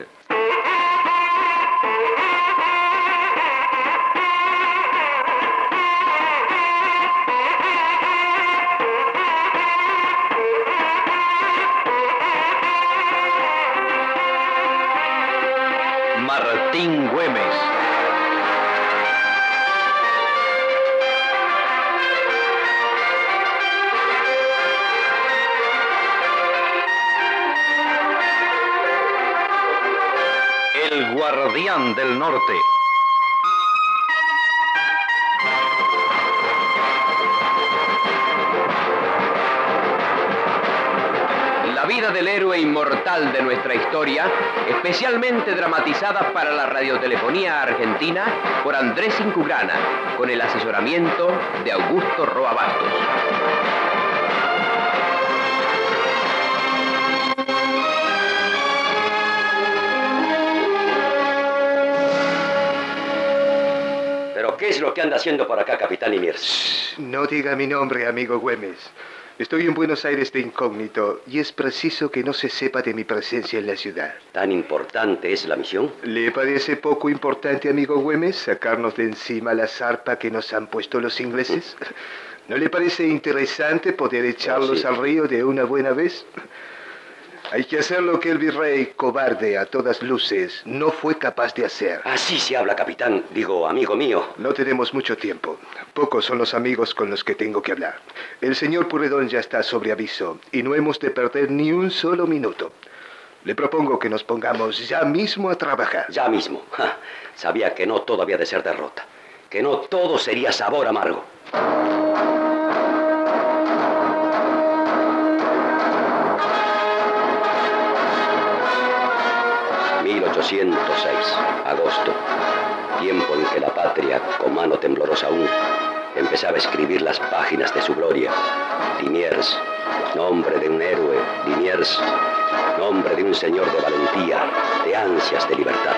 Martín Güemes. El Guardián del Norte. La vida del héroe inmortal de nuestra historia, especialmente dramatizada para la radiotelefonía argentina por Andrés Incugrana, con el asesoramiento de Augusto Roa Bastos. ¿Qué es lo que anda haciendo por acá, capitán Liniers? No diga mi nombre, amigo Güemes. Estoy en Buenos Aires de incógnito y es preciso que no se sepa de mi presencia en la ciudad. ¿Tan importante es la misión? ¿Le parece poco importante, amigo Güemes, sacarnos de encima la zarpa que nos han puesto los ingleses? ¿No le parece interesante poder echarlos sí. al río de una buena vez? Hay que hacer lo que el virrey, cobarde a todas luces, no fue capaz de hacer. Así se habla, capitán. Digo, amigo mío. No tenemos mucho tiempo. Pocos son los amigos con los que tengo que hablar. El señor Puredón ya está sobre aviso y no hemos de perder ni un solo minuto. Le propongo que nos pongamos ya mismo a trabajar. Ya mismo. Ja, sabía que no todo había de ser derrota. Que no todo sería sabor amargo. mil ochocientos seis, agosto, tiempo en que la patria, con mano temblorosa aún, empezaba a escribir las páginas de su gloria. Liniers, nombre de un héroe, Liniers, nombre de un señor de valentía, de ansias de libertad.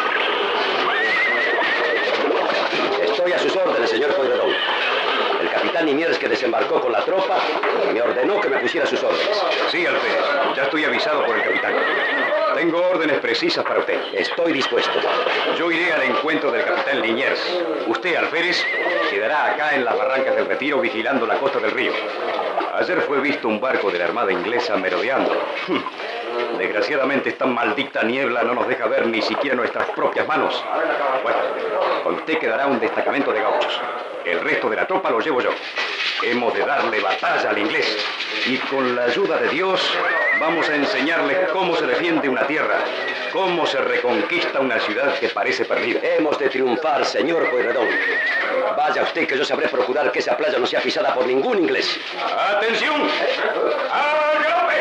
Estoy a sus órdenes, señor Pueyrredón. El capitán Liniers, que desembarcó con la tropa, me ordenó que me pusiera a sus órdenes. Sí, alférez, ya estoy avisado por el capitán. Tengo órdenes precisas para usted. Estoy dispuesto. Yo iré al encuentro del capitán Liniers. Usted, alférez, quedará acá en las barrancas del Retiro vigilando la costa del río. Ayer fue visto un barco de la Armada Inglesa merodeando. Desgraciadamente esta maldita niebla no nos deja ver ni siquiera nuestras propias manos. Bueno, con usted quedará un destacamento de gauchos. El resto de la tropa lo llevo yo. Hemos de darle batalla al inglés. Y con la ayuda de Dios vamos a enseñarles cómo se defiende una tierra, cómo se reconquista una ciudad que parece perdida. Hemos de triunfar, señor Pueyrredón. Vaya usted que yo sabré procurar que esa playa no sea pisada por ningún inglés. ¡Atención! ¡Al galope!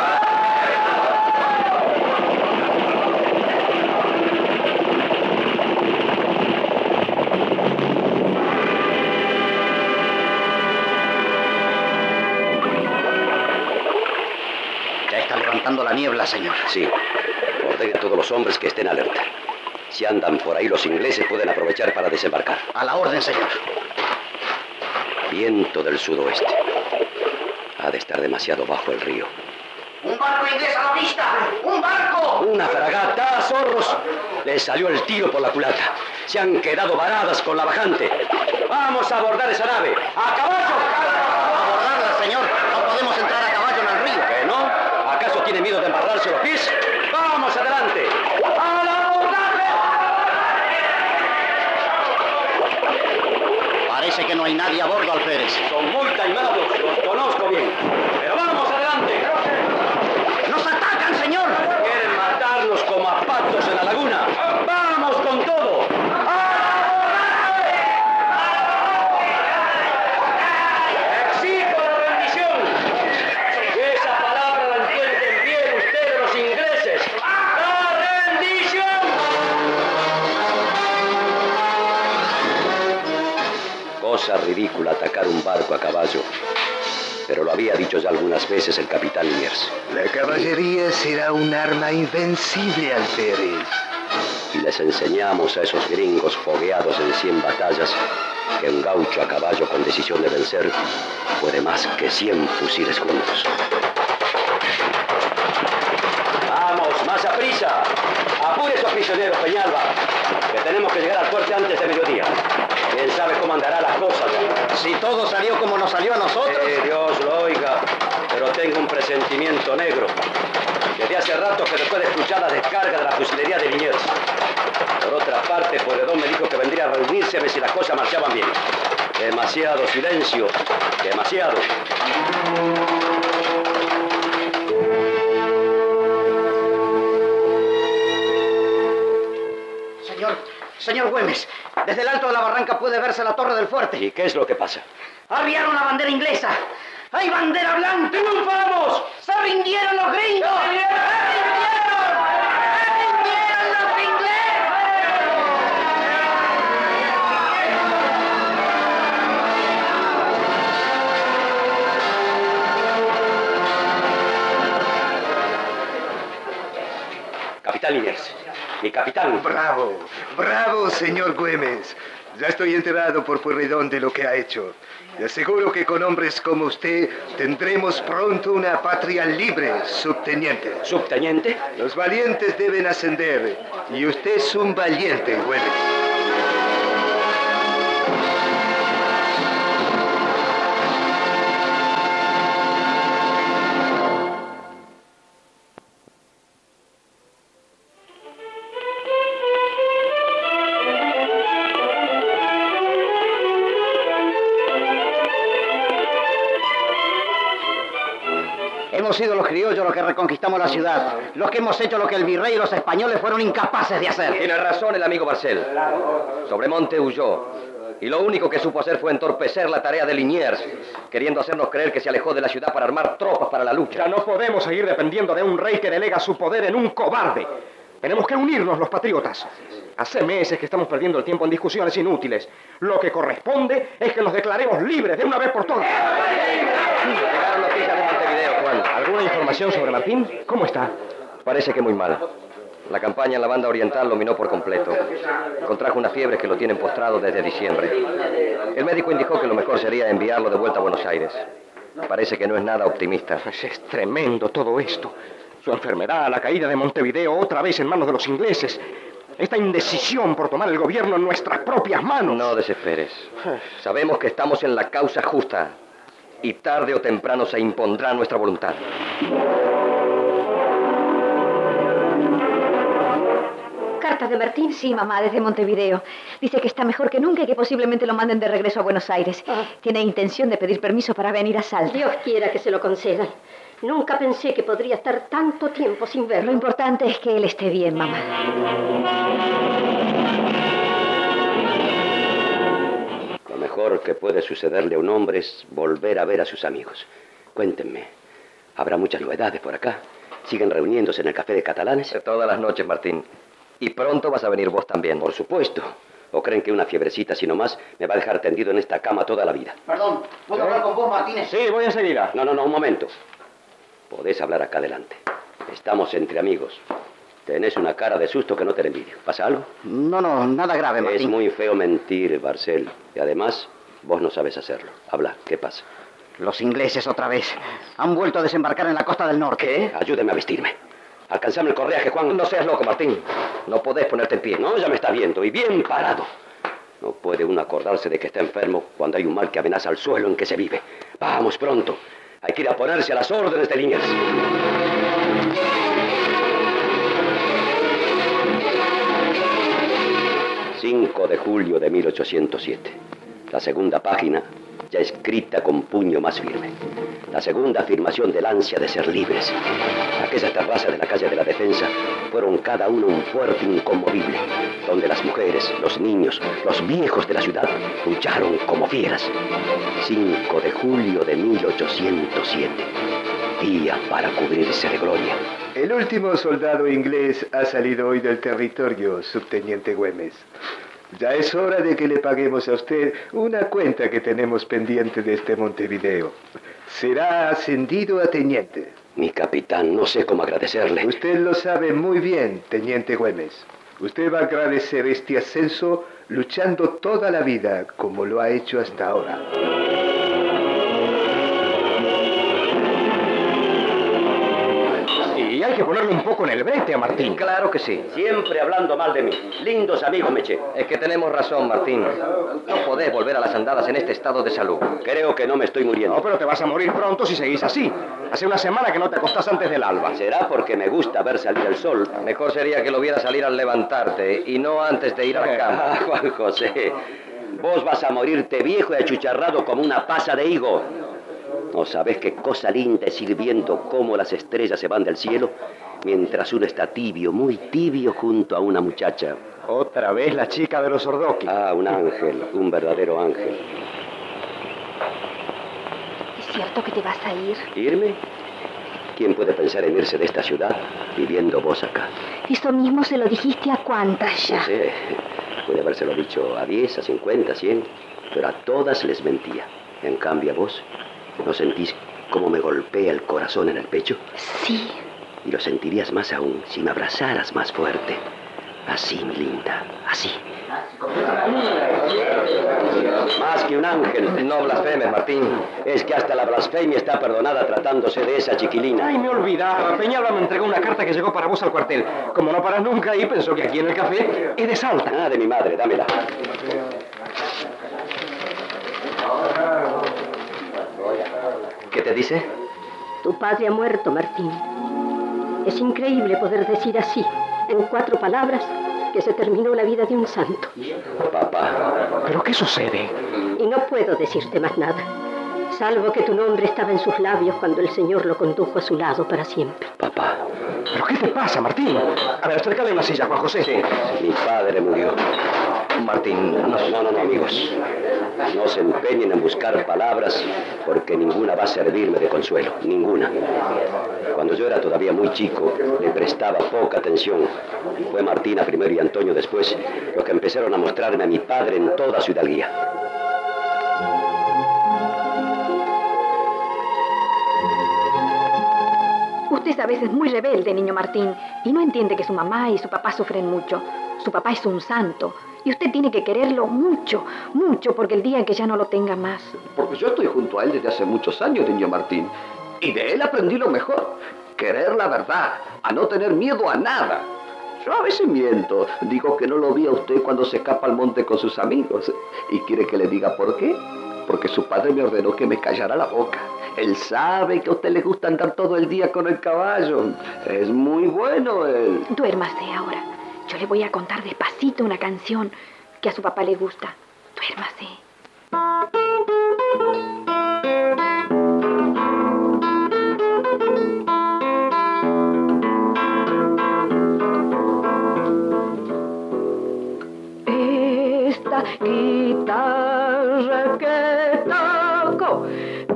La niebla, señor. Sí. Ordene a todos los hombres que estén alerta. Si andan por ahí los ingleses, pueden aprovechar para desembarcar. A la orden, señor. Viento del sudoeste. Ha de estar demasiado bajo el río. ¡Un barco inglés a la vista! ¡Un barco! Una fragata, zorros. Les salió el tiro por la culata. Se han quedado varadas con la bajante. Vamos a abordar esa nave. ¡A caballo! Abordarla, señor. No podemos entrar a caballo en el río. ¿Que no? ¿Acaso tiene miedo de embarrarse los pies? ¡Vamos adelante! ¡Al abordaje! Parece que no hay nadie a bordo, alférez. Son muy taimados, los conozco bien. Pero vamos adelante. ¡Nos atacan, señor! Quieren matarnos como a patos en la laguna. ¡Vamos con todo! ¡Exijo la rendición! Esa palabra la entienden bien ustedes los ingleses. ¡La rendición! Cosa ridícula atacar un barco a caballo. Pero lo había dicho ya algunas veces el capitán Liniers. La caballería será un arma invencible, alférez. Y les enseñamos a esos gringos fogueados en cien batallas que un gaucho a caballo con decisión de vencer puede más que cien fusiles juntos. ¡Vamos, más a prisa! ¡Apure esos prisioneros, Peñalba! Que tenemos que llegar al fuerte antes de mediodía. ¿Quién sabe cómo andará la cosa ya? Si todo salió como nos salió a nosotros... Eh, Dios lo oiga, pero tengo un presentimiento negro. Desde hace rato que después de escuchar la descarga de la fusilería de Liniers. Por otra parte, Pueyrredón me dijo que vendría a reunirse a ver si las cosas marchaban bien. Demasiado silencio, demasiado. Señor, señor Güemes, desde el alto de la barranca puede verse la torre del fuerte. ¿Y qué es lo que pasa? ¡Arriaron la bandera inglesa! ¡Hay bandera blanca! ¡Triunfamos! ¡Se rindieron los gringos! ¡Se rindieron! ¡Se rindieron los ingleses! Capitán Liniers, mi capitán. Bravo, bravo, señor Güemes. Ya estoy enterado por Pueyrredón de lo que ha hecho. Le aseguro que con hombres como usted tendremos pronto una patria libre, subteniente. ¿Subteniente? Los valientes deben ascender, y usted es un valiente, Güemes. Hemos sido los criollos los que reconquistamos la ciudad, los que hemos hecho lo que el virrey y los españoles fueron incapaces de hacer. Tiene razón el amigo Barcel. Sobremonte huyó, y lo único que supo hacer fue entorpecer la tarea de Liniers, queriendo hacernos creer que se alejó de la ciudad para armar tropas para la lucha. Ya no podemos seguir dependiendo de un rey que delega su poder en un cobarde. Tenemos que unirnos los patriotas. Hace meses que estamos perdiendo el tiempo en discusiones inútiles. Lo que corresponde es que nos declaremos libres de una vez por todas. Llegaron noticias de Montevideo, Juan. ¿Alguna información sobre Martín? ¿Cómo está? Parece que muy mal. La campaña en la banda oriental lo minó por completo. Contrajo una fiebre que lo tienen postrado desde diciembre. El médico indicó que lo mejor sería enviarlo de vuelta a Buenos Aires. Parece que no es nada optimista. Pues es tremendo todo esto. Su enfermedad, la caída de Montevideo otra vez en manos de los ingleses. Esta indecisión por tomar el gobierno en nuestras propias manos. No desesperes. Sabemos que estamos en la causa justa. Y tarde o temprano se impondrá nuestra voluntad. ¿Carta de Martín? Sí, mamá, desde Montevideo. Dice que está mejor que nunca y que posiblemente lo manden de regreso a Buenos Aires. Ah. Tiene intención de pedir permiso para venir a Salta. Dios quiera que se lo concedan. Nunca pensé que podría estar tanto tiempo sin verlo. Lo importante es que él esté bien, mamá. Lo mejor que puede sucederle a un hombre es volver a ver a sus amigos. Cuéntenme, ¿habrá muchas novedades por acá? ¿Siguen reuniéndose en el café de Catalanes? Todas las noches, Martín. Y pronto vas a venir vos también. Por supuesto. ¿O creen que una fiebrecita así nomás me va a dejar tendido en esta cama toda la vida? Perdón, ¿puedo ¿Eh? hablar con vos, Martínez? Sí, voy enseguida. No, no, no, un momento. Podés hablar acá adelante. Estamos entre amigos. Tenés una cara de susto que no te la envidio. ¿Pasa algo? No, no, nada grave, Martín. Es muy feo mentir, Barcel. Y además, vos no sabes hacerlo. Habla, ¿qué pasa? Los ingleses otra vez. Han vuelto a desembarcar en la costa del norte. ¿Qué? Ayúdeme a vestirme. Alcanzame el correaje, Juan. No seas loco, Martín. No podés ponerte en pie. No, ya me está viendo, y bien parado. No puede uno acordarse de que está enfermo cuando hay un mal que amenaza al suelo en que se vive. Vamos, pronto. Hay que ir a ponerse a las órdenes de Liniers. cinco de julio de mil ochocientos siete. La segunda página ya escrita con puño más firme. La segunda afirmación del ansia de ser libres. Aquellas terrazas de la calle de la Defensa fueron cada uno un fuerte inconmovible, donde las mujeres, los niños, los viejos de la ciudad lucharon como fieras. cinco de julio de mil ochocientos siete. Día para cubrirse de gloria. El último soldado inglés ha salido hoy del territorio, subteniente Güemes. Ya es hora de que le paguemos a usted una cuenta que tenemos pendiente de este Montevideo. Será ascendido a teniente. Mi capitán, no sé cómo agradecerle. Usted lo sabe muy bien, teniente Güemes. Usted va a agradecer este ascenso luchando toda la vida, como lo ha hecho hasta ahora. Y hay que ponerle un poco en el brete a Martín. Claro que sí. Siempre hablando mal de mí. Lindos amigos, Meche. Es que tenemos razón, Martín. No podés volver a las andadas en este estado de salud. Creo que no me estoy muriendo. No, pero te vas a morir pronto si seguís así. Hace una semana que no te acostás antes del alba. Será porque me gusta ver salir el sol. Mejor sería que lo vieras salir al levantarte y no antes de ir a la cama. Ah, Juan José, vos vas a morirte viejo y achucharrado como una pasa de higo. ¿No sabés qué cosa linda es ir viendo cómo las estrellas se van del cielo mientras uno está tibio, muy tibio junto a una muchacha? Otra vez la chica de los Ordoqui. Ah, un ángel, un verdadero ángel. ¿Es cierto que te vas a ir? ¿Irme? ¿Quién puede pensar en irse de esta ciudad viviendo vos acá? Eso mismo se lo dijiste a cuántas ya. No sé, puede habérselo dicho a diez, a cincuenta, a cien, pero a todas les mentía. En cambio a vos, ¿no sentís cómo me golpea el corazón en el pecho? Sí. Y lo sentirías más aún si me abrazaras más fuerte. Así, mi linda, así. Más que un ángel. No blasfemes, Martín. Es que hasta la blasfemia está perdonada tratándose de esa chiquilina. Ay, me olvidaba. Peñalba me entregó una carta que llegó para vos al cuartel. Como no paras nunca ahí, pensó que aquí en el café es de Salta. Ah, de mi madre, dámela. ¿Qué te dice? Tu padre ha muerto, Martín. Es increíble poder decir así, en cuatro palabras, que se terminó la vida de un santo. Papá. ¿Pero qué sucede? Y no puedo decirte más nada, salvo que tu nombre estaba en sus labios cuando el Señor lo condujo a su lado para siempre. Papá. ¿Pero qué te pasa, Martín? A ver, acércale una silla, Juan José. Sí, mi padre murió. Martín, no, no, no, no, amigos. No se empeñen en buscar palabras porque ninguna va a servirme de consuelo, ninguna. Cuando yo era todavía muy chico, le prestaba poca atención. Fue Martina primero y Antonio después los que empezaron a mostrarme a mi padre en toda su hidalguía. Usted es a veces muy rebelde, niño Martín, y no entiende que su mamá y su papá sufren mucho. Su papá es un santo, y usted tiene que quererlo mucho, mucho, porque el día en que ya no lo tenga más... Porque yo estoy junto a él desde hace muchos años, niño Martín, y de él aprendí lo mejor, querer la verdad, a no tener miedo a nada. Yo a veces miento, digo que no lo vi a usted cuando se escapa al monte con sus amigos. ¿Y quiere que le diga por qué? Porque su padre me ordenó que me callara la boca. Él sabe que a usted le gusta andar todo el día con el caballo. Es muy bueno él. Duérmase ahora. Yo le voy a contar despacito una canción que a su papá le gusta. Duérmase. Esta guitarra que toco,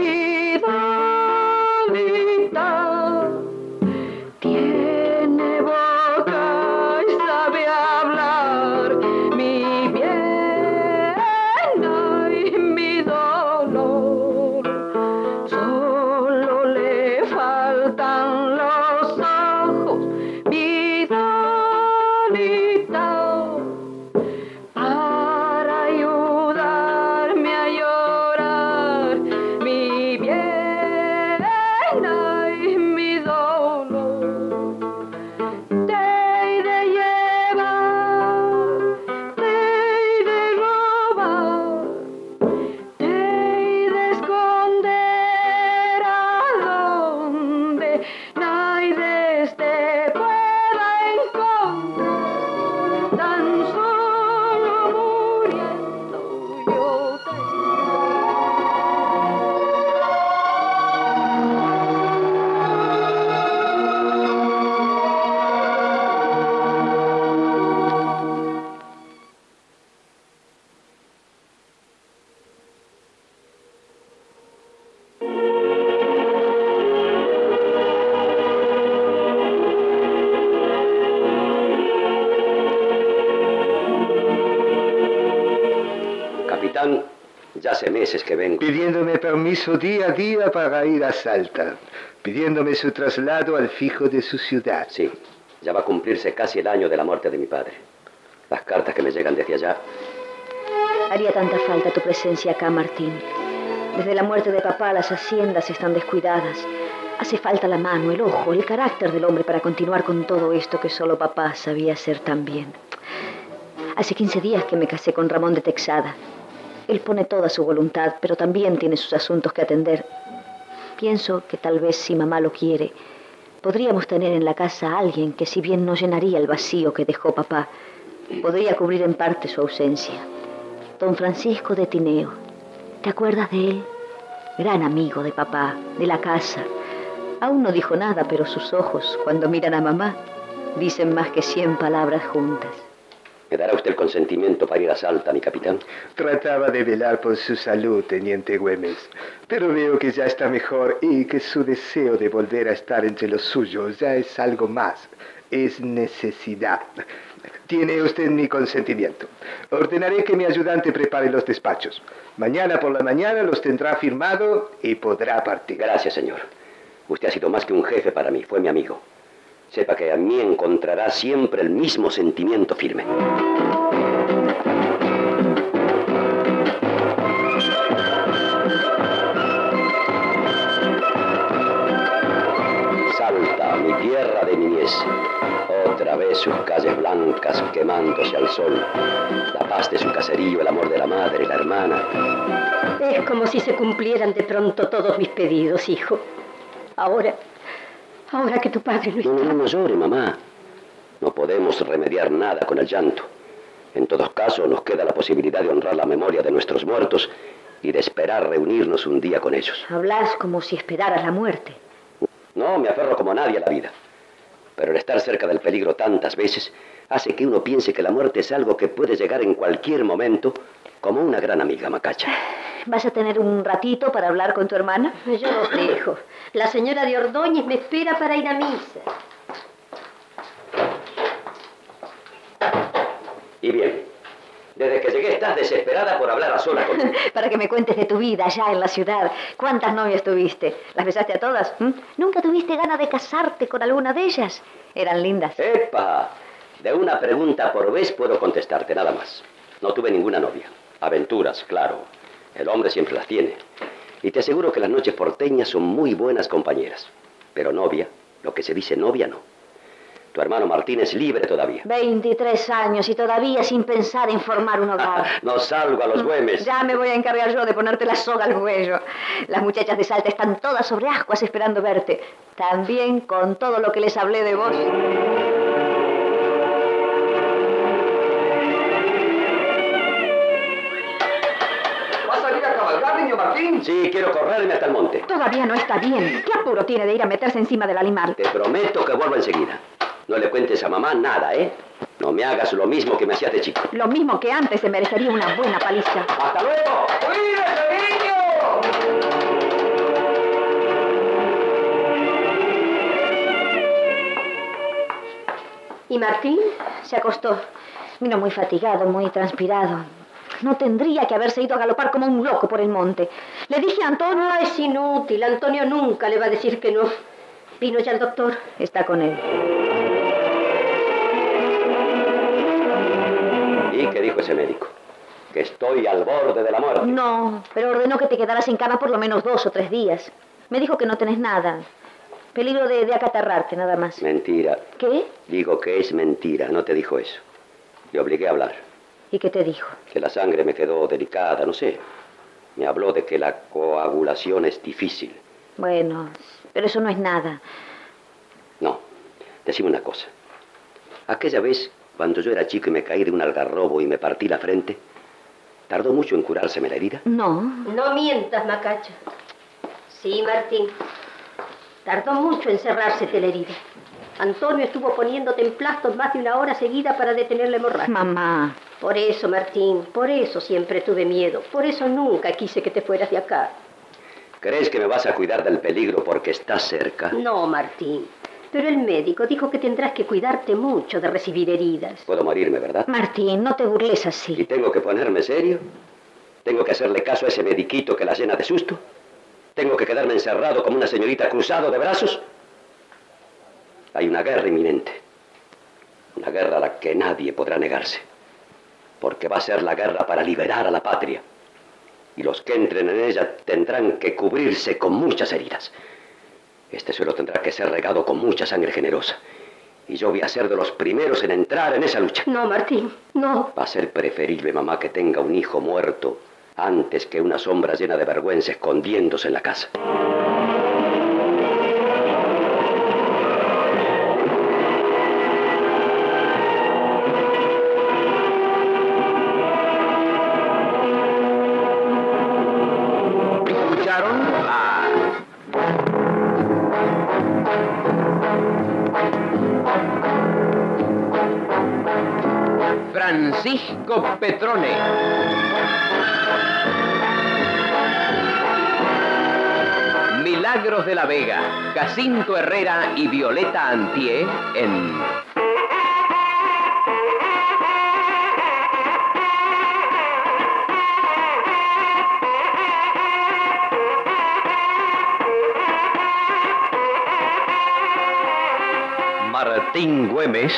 Vidalita, tiene boca y sabe hablar, mi bien y mi dolor. hace meses que vengo. Pidiéndome permiso día a día para ir a Salta. Pidiéndome su traslado al fijo de su ciudad. Sí, ya va a cumplirse casi el año de la muerte de mi padre. Las cartas que me llegan desde allá. Haría tanta falta tu presencia acá, Martín. Desde la muerte de papá las haciendas están descuidadas. Hace falta la mano, el ojo, el carácter del hombre para continuar con todo esto que solo papá sabía hacer tan bien. Hace quince días que me casé con Ramón de Texada. Él pone toda su voluntad, pero también tiene sus asuntos que atender. Pienso que tal vez, si mamá lo quiere, podríamos tener en la casa a alguien que, si bien no llenaría el vacío que dejó papá, podría cubrir en parte su ausencia. Don Francisco de Tineo. ¿Te acuerdas de él? Gran amigo de papá, de la casa. Aún no dijo nada, pero sus ojos, cuando miran a mamá, dicen más que cien palabras juntas. ¿Me dará usted el consentimiento para ir a Salta, mi capitán? Trataba de velar por su salud, teniente Güemes, pero veo que ya está mejor y que su deseo de volver a estar entre los suyos ya es algo más. Es necesidad. Tiene usted mi consentimiento. Ordenaré que mi ayudante prepare los despachos. Mañana por la mañana los tendrá firmado y podrá partir. Gracias, señor. Usted ha sido más que un jefe para mí, fue mi amigo. Sepa que a mí encontrará siempre el mismo sentimiento firme. Salta, mi tierra de niñez. Otra vez sus calles blancas quemándose al sol. La paz de su caserío, el amor de la madre, la hermana. Es como si se cumplieran de pronto todos mis pedidos, hijo. Ahora, ahora que tu padre no está... No, no, no, no llore, mamá. No podemos remediar nada con el llanto. En todos casos, nos queda la posibilidad de honrar la memoria de nuestros muertos y de esperar reunirnos un día con ellos. Hablas como si esperaras la muerte. No, me aferro como nadie a la vida. Pero el estar cerca del peligro tantas veces hace que uno piense que la muerte es algo que puede llegar en cualquier momento, como una gran amiga, Macacha. ¿Vas a tener un ratito para hablar con tu hermana? Yo los dejo. La señora de Ordóñez me espera para ir a misa. Y bien, desde que llegué estás desesperada por hablar a solas conmigo. Para que me cuentes de tu vida allá en la ciudad. ¿Cuántas novias tuviste? ¿Las besaste a todas? ¿Mm? ¿Nunca tuviste ganas de casarte con alguna de ellas? Eran lindas. ¡Epa! De una pregunta por vez puedo contestarte, nada más. No tuve ninguna novia. Aventuras, claro. El hombre siempre las tiene. Y te aseguro que las noches porteñas son muy buenas compañeras. Pero novia, lo que se dice novia, no. Tu hermano Martín es libre todavía. veintitrés años y todavía sin pensar en formar un hogar. No salgo a los Güemes. Ya me voy a encargar yo de ponerte la soga al cuello. Las muchachas de Salta están todas sobre ascuas esperando verte. También con todo lo que les hablé de vos. ¿Vas a ir a cabalgar, niño Martín? Sí, quiero correrme hasta el monte. Todavía no está bien. ¿Qué apuro tiene de ir a meterse encima del animal? Te prometo que vuelvo enseguida. No le cuentes a mamá nada, ¿eh? No me hagas lo mismo que me hacías de chico. Lo mismo que antes, se merecería una buena paliza. ¡Hasta luego! ¡Cuídese, niño! ¿Y Martín? Se acostó. Vino muy fatigado, muy transpirado. No tendría que haberse ido a galopar como un loco por el monte. Le dije a Antonio... No, es inútil. Antonio nunca le va a decir que no. ¿Vino ya el doctor? Está con él. ¿Y qué dijo ese médico? Que estoy al borde de la muerte. No, pero ordenó que te quedaras en cama por lo menos dos o tres días. Me dijo que no tenés nada. Peligro de, de acatarrarte, nada más. Mentira. ¿Qué? Digo que es mentira, no te dijo eso. Le obligué a hablar. ¿Y qué te dijo? Que la sangre me quedó delicada, no sé. Me habló de que la coagulación es difícil. Bueno, pero eso no es nada. No, decime una cosa. Aquella vez, cuando yo era chico y me caí de un algarrobo y me partí la frente, ¿tardó mucho en curárseme la herida? No. No mientas, Macacha. Sí, Martín. Tardó mucho en cerrársete la herida. Antonio estuvo poniéndote en plastos más de una hora seguida para detener la hemorragia. Mamá. Por eso, Martín, por eso siempre tuve miedo. Por eso nunca quise que te fueras de acá. ¿Crees que me vas a cuidar del peligro porque estás cerca? No, Martín. Pero el médico dijo que tendrás que cuidarte mucho de recibir heridas. Puedo morirme, ¿verdad? Martín, no te burles así. ¿Y tengo que ponerme serio? ¿Tengo que hacerle caso a ese mediquito que la llena de susto? ¿Tengo que quedarme encerrado como una señorita cruzado de brazos? Hay una guerra inminente. Una guerra a la que nadie podrá negarse. Porque va a ser la guerra para liberar a la patria. Y los que entren en ella tendrán que cubrirse con muchas heridas. Este suelo tendrá que ser regado con mucha sangre generosa. Y yo voy a ser de los primeros en entrar en esa lucha. No, Martín, no. Va a ser preferible, mamá, que tenga un hijo muerto antes que una sombra llena de vergüenza escondiéndose en la casa. Escucharon a Francisco Petrone. Milagros de la Vega, Jacinto Herrera y Violeta Antié en Martín Güemes.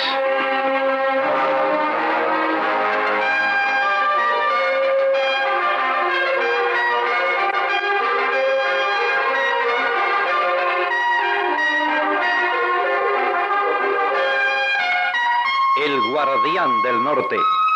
El Guardián del Norte.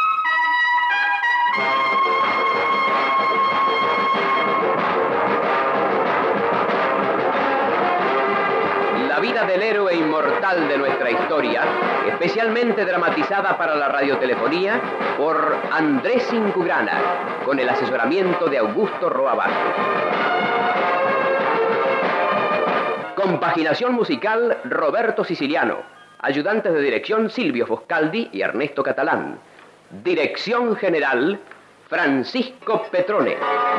La vida del héroe inmortal de nuestra historia, especialmente dramatizada para la radiotelefonía por Andrés Incugrana, con el asesoramiento de Augusto Roa Bastos. Compaginación musical, Roberto Siciliano. Ayudantes de dirección, Silvio Foscaldi y Ernesto Catalán. Dirección general, Francisco Petrone.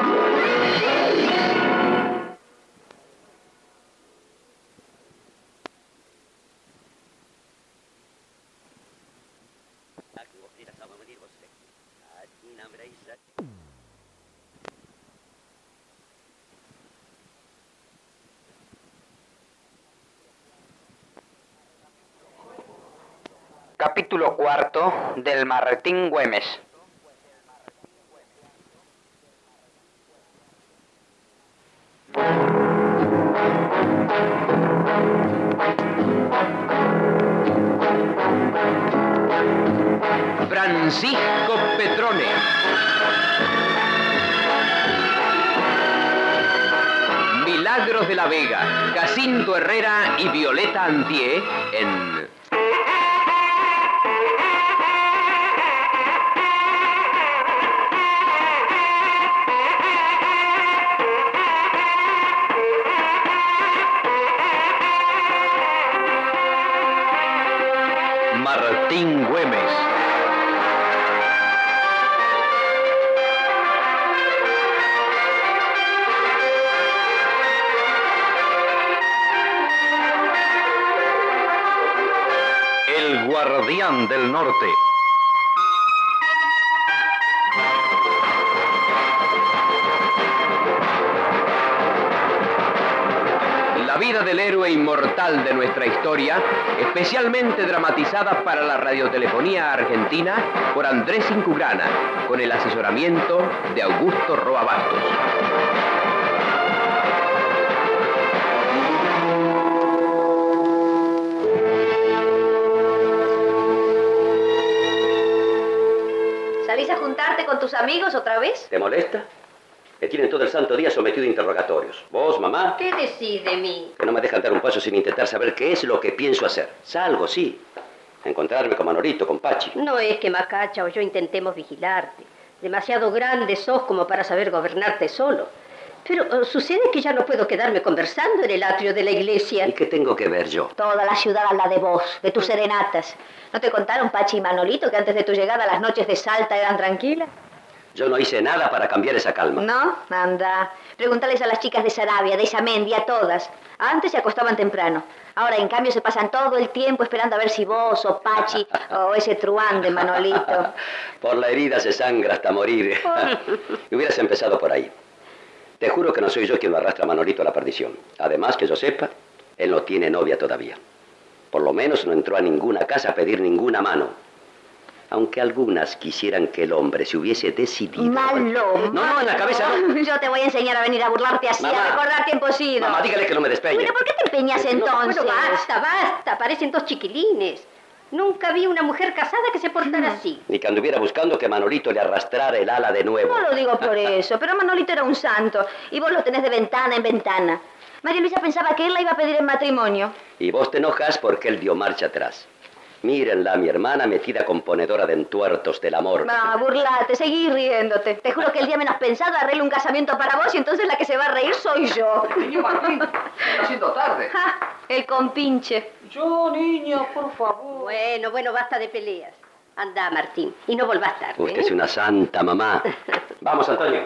Capítulo cuarto del Martín Güemes. Francisco Petrone. Milagros de la Vega, Jacinto Herrera y Violeta Antié en Martín Güemes. El Guardián del Norte. La vida del héroe inmortal de nuestra historia, especialmente dramatizada para la radiotelefonía argentina por Andrés Incugrana, con el asesoramiento de Augusto Roa Bastos. ¿Salís a juntarte con tus amigos otra vez? ¿Te molesta? Me tienen todo el santo día sometido a interrogatorios. ¿Vos, mamá? ¿Qué decís de mí? Que no me dejan dar un paso sin intentar saber qué es lo que pienso hacer. Salgo, sí. A encontrarme con Manolito, con Pachi. No es que Macacha o yo intentemos vigilarte. Demasiado grande sos como para saber gobernarte solo. Pero uh, sucede que ya no puedo quedarme conversando en el atrio de la iglesia. ¿Y qué tengo que ver yo? Toda la ciudad habla de vos, de tus serenatas. ¿No te contaron Pachi y Manolito que antes de tu llegada las noches de Salta eran tranquilas? Yo no hice nada para cambiar esa calma. ¿No? Anda. Pregúntales a las chicas de Sarabia, de Isamendi, a todas. Antes se acostaban temprano. Ahora, en cambio, se pasan todo el tiempo esperando a ver si vos, o Pachi, o ese truán de Manolito. Por la herida se sangra hasta morir. Y hubieras empezado por ahí. Te juro que no soy yo quien lo arrastra a Manolito a la perdición. Además, que yo sepa, él no tiene novia todavía. Por lo menos no entró a ninguna casa a pedir ninguna mano. Aunque algunas quisieran que el hombre se hubiese decidido... Malo, No, no, en la cabeza no. Yo te voy a enseñar a venir a burlarte así, Mamá. a recordar tiempos idos. Mamá, dígale que no me despeñe. Bueno, ¿por qué te empeñas entonces? Bueno, basta, basta. Parecen dos chiquilines. Nunca vi una mujer casada que se portara así. Ni que anduviera buscando que Manolito le arrastrara el ala de nuevo. No lo digo por eso, pero Manolito era un santo. Y vos lo tenés de ventana en ventana. María Luisa pensaba que él la iba a pedir en matrimonio. Y vos te enojas porque él dio marcha atrás. Mírenla a mi hermana metida con ponedora de entuertos del amor. Ah, burlate, seguí riéndote. Te juro que el día menos pensado arreglo un casamiento para vos y entonces la que se va a reír soy yo. Niño Martín, está haciendo tarde. Ja, el compinche. Yo, niño, por favor. Bueno, bueno, basta de peleas. Anda, Martín, y no volvás tarde. Usted ¿eh? es una santa, mamá. Vamos, Antonio.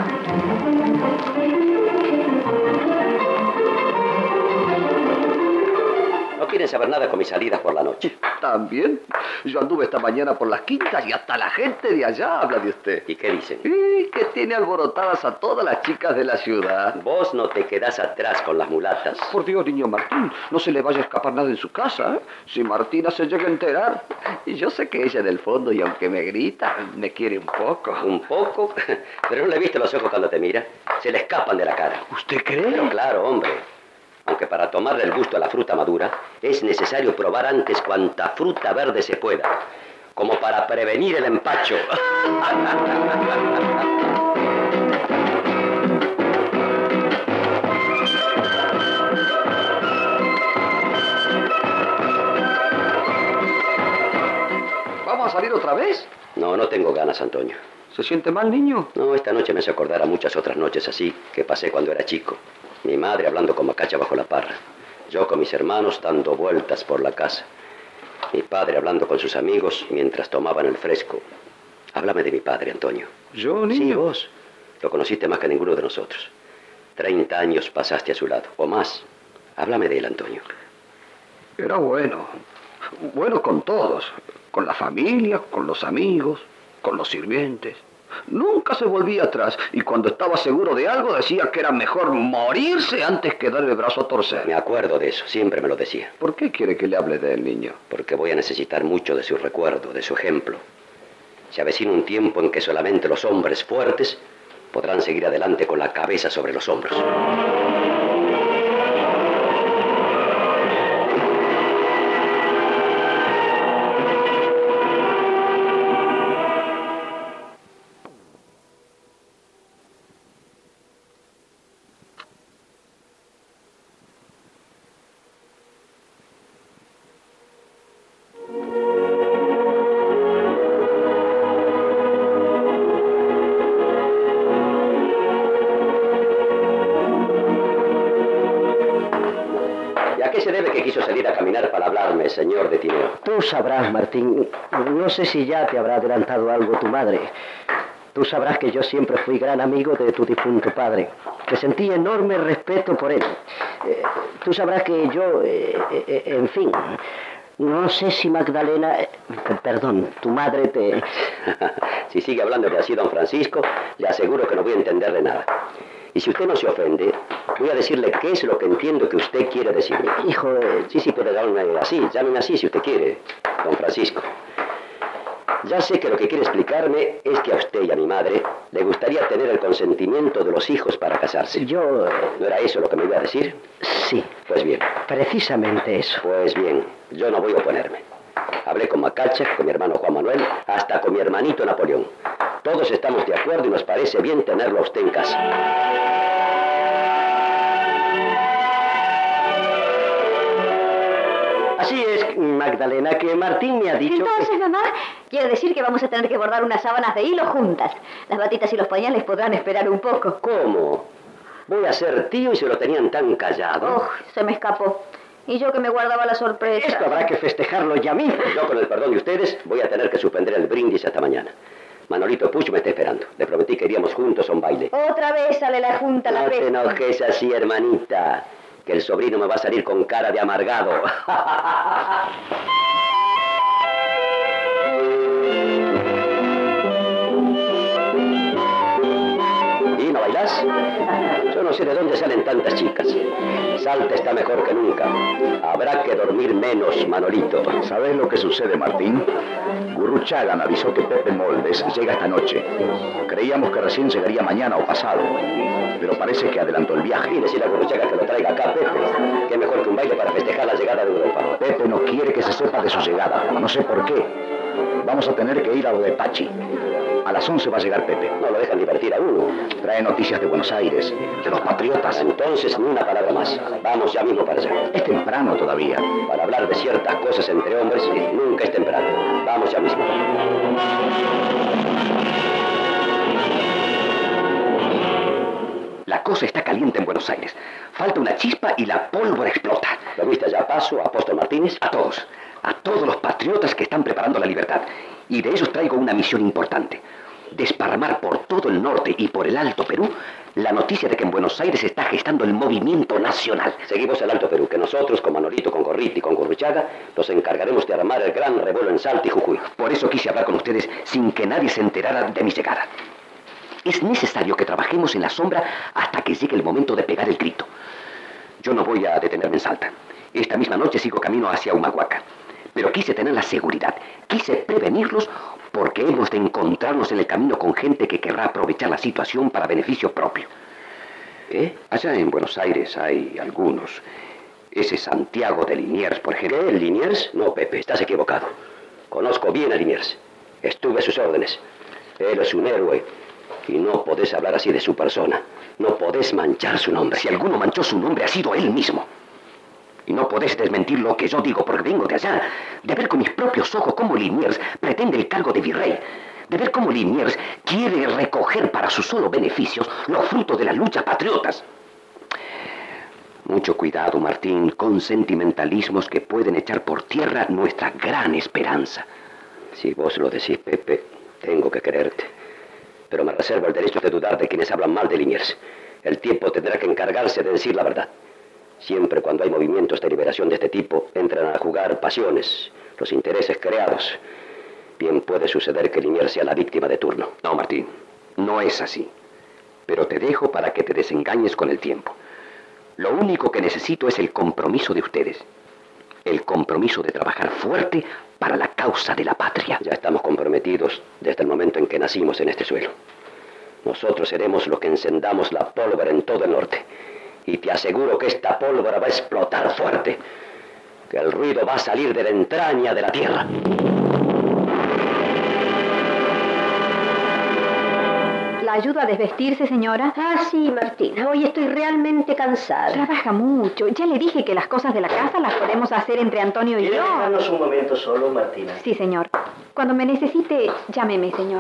No quieren saber nada con mis salidas por la noche. También. Yo anduve esta mañana por las quintas y hasta la gente de allá habla de usted. ¿Y qué dicen? Y que tiene alborotadas a todas las chicas de la ciudad. Vos no te quedás atrás con las mulatas. Por Dios, niño Martín, no se le vaya a escapar nada en su casa, ¿eh? Si Martina se llega a enterar. Y yo sé que ella en el fondo, y aunque me grita, me quiere un poco. ¿Un poco? Pero no le viste los ojos cuando te mira. Se le escapan de la cara. ¿Usted cree? Pero claro, hombre. Aunque para tomarle el gusto a la fruta madura, es necesario probar antes cuanta fruta verde se pueda, como para prevenir el empacho. ¿Vamos a salir otra vez? No, no tengo ganas, Antonio. ¿Se siente mal, niño? No, esta noche me hace acordar a muchas otras noches así que pasé cuando era chico. Mi madre hablando con Macacha bajo la parra. Yo con mis hermanos dando vueltas por la casa. Mi padre hablando con sus amigos mientras tomaban el fresco. Háblame de mi padre, Antonio. ¿Yo, niño? Sí, vos. Lo conociste más que ninguno de nosotros. Treinta años pasaste a su lado, o más. Háblame de él, Antonio. Era bueno. Bueno con todos. Con la familia, con los amigos, con los sirvientes. Nunca se volvía atrás y cuando estaba seguro de algo decía que era mejor morirse antes que dar el brazo a torcer. Me acuerdo de eso, siempre me lo decía. ¿Por qué quiere que le hable de él, niño? Porque voy a necesitar mucho de su recuerdo, de su ejemplo. Se avecina un tiempo en que solamente los hombres fuertes podrán seguir adelante con la cabeza sobre los hombros. Señor de Tineo. Tú sabrás, Martín. No sé si ya te habrá adelantado algo tu madre. Tú sabrás que yo siempre fui gran amigo de tu difunto padre, que sentí enorme respeto por él. Eh, tú sabrás que yo, eh, eh, en fin, no sé si Magdalena... Eh, perdón, tu madre te... Si sigue hablando de así, don Francisco, le aseguro que no voy a entenderle nada. Y si usted no se ofende, voy a decirle qué es lo que entiendo que usted quiere decirme. Hijo de... Sí, sí, puede llámeme así, llámeme así si usted quiere, don Francisco. Ya sé que lo que quiere explicarme es que a usted y a mi madre le gustaría tener el consentimiento de los hijos para casarse. Yo... ¿No era eso lo que me iba a decir? Sí. Pues bien. Precisamente eso. Pues bien, yo no voy a oponerme. Hablé con Macacha, con mi hermano Juan Manuel, hasta con mi hermanito Napoleón. Todos estamos de acuerdo y nos parece bien tenerlo a usted en casa. Así es, Magdalena, que Martín me ha dicho... Entonces, que... mamá, quiere decir que vamos a tener que bordar unas sábanas de hilo juntas. Las batitas y los pañales podrán esperar un poco. ¿Cómo? Voy a ser tío y se lo tenían tan callado. Oh, se me escapó. Y yo que me guardaba la sorpresa. Esto habrá que festejarlo ya mismo. Yo, con el perdón de ustedes, voy a tener que suspender el brindis hasta mañana. Manolito Puch me está esperando. Le prometí que iríamos juntos a un baile. Otra vez sale la junta, la No te peste. enojes así, hermanita, que el sobrino me va a salir con cara de amargado. ¿Y no bailás? Yo no sé de dónde salen tantas chicas. Salta está mejor que nunca. Habrá que dormir menos, Manolito. ¿Sabes lo que sucede, Martín? Gurruchaga me avisó que Pepe Moldes llega esta noche. Creíamos que recién llegaría mañana o pasado, pero parece que adelantó el viaje. Y decirle a Gurruchaga que lo traiga acá, Pepe. Que mejor que un baile para festejar la llegada de Europa. Pepe no quiere que se sepa de su llegada. No sé por qué. Vamos a tener que ir a lo de Pachi. A las once va a llegar Pepe. No lo dejan divertir a uno. Trae noticias de Buenos Aires, de los patriotas. Entonces, ni una palabra más. Vamos ya mismo para allá. Es temprano todavía. Para hablar de ciertas cosas entre hombres, nunca es temprano. Vamos ya mismo. La cosa está caliente en Buenos Aires. Falta una chispa y la pólvora explota. ¿Lo viste ya a Paso, a Apóstol Martínez? A todos. A todos los patriotas que están preparando la libertad. Y de ellos traigo una misión importante. Desparramar por todo el norte y por el Alto Perú la noticia de que en Buenos Aires se está gestando el movimiento nacional. Seguimos el Alto Perú, que nosotros, con Manolito, con Gorriti y con Gurruchaga, nos encargaremos de armar el gran revuelo en Salta y Jujuy. Por eso quise hablar con ustedes sin que nadie se enterara de mi llegada. Es necesario que trabajemos en la sombra hasta que llegue el momento de pegar el grito. Yo no voy a detenerme en Salta. Esta misma noche sigo camino hacia Humahuaca. Pero quise tener la seguridad, quise prevenirlos porque hemos de encontrarnos en el camino con gente que querrá aprovechar la situación para beneficio propio. ¿Eh? Allá en Buenos Aires hay algunos. Ese Santiago de Liniers, por ejemplo. ¿Qué? ¿El Liniers? No, Pepe, estás equivocado. Conozco bien a Liniers. Estuve a sus órdenes. Él es un héroe. Y no podés hablar así de su persona. No podés manchar su nombre. Si alguno manchó su nombre, ha sido él mismo. Y no podés desmentir lo que yo digo porque vengo de allá, de ver con mis propios ojos cómo Liniers pretende el cargo de virrey, de ver cómo Liniers quiere recoger para sus solo beneficios los frutos de las luchas patriotas. Mucho cuidado, Martín, con sentimentalismos que pueden echar por tierra nuestra gran esperanza. Si vos lo decís, Pepe, tengo que creerte. Pero me reservo el derecho de dudar de quienes hablan mal de Liniers. El tiempo tendrá que encargarse de decir la verdad. Siempre cuando hay movimientos de liberación de este tipo, entran a jugar pasiones, los intereses creados. Bien puede suceder que Liniers sea la víctima de turno. No, Martín, no es así. Pero te dejo para que te desengañes con el tiempo. Lo único que necesito es el compromiso de ustedes. El compromiso de trabajar fuerte para la causa de la patria. Ya estamos comprometidos desde el momento en que nacimos en este suelo. Nosotros seremos los que encendamos la pólvora en todo el norte. Y te aseguro que esta pólvora va a explotar fuerte, que el ruido va a salir de la entraña de la tierra. ¿La ayudo a desvestirse, señora? Ah, sí, Martina. Hoy estoy realmente cansada. Trabaja mucho. Ya le dije que las cosas de la casa las podemos hacer entre Antonio y yo. ¿Quieres dejarnos un momento solo, Martina? Sí, señor. Cuando me necesite, llámeme, señor.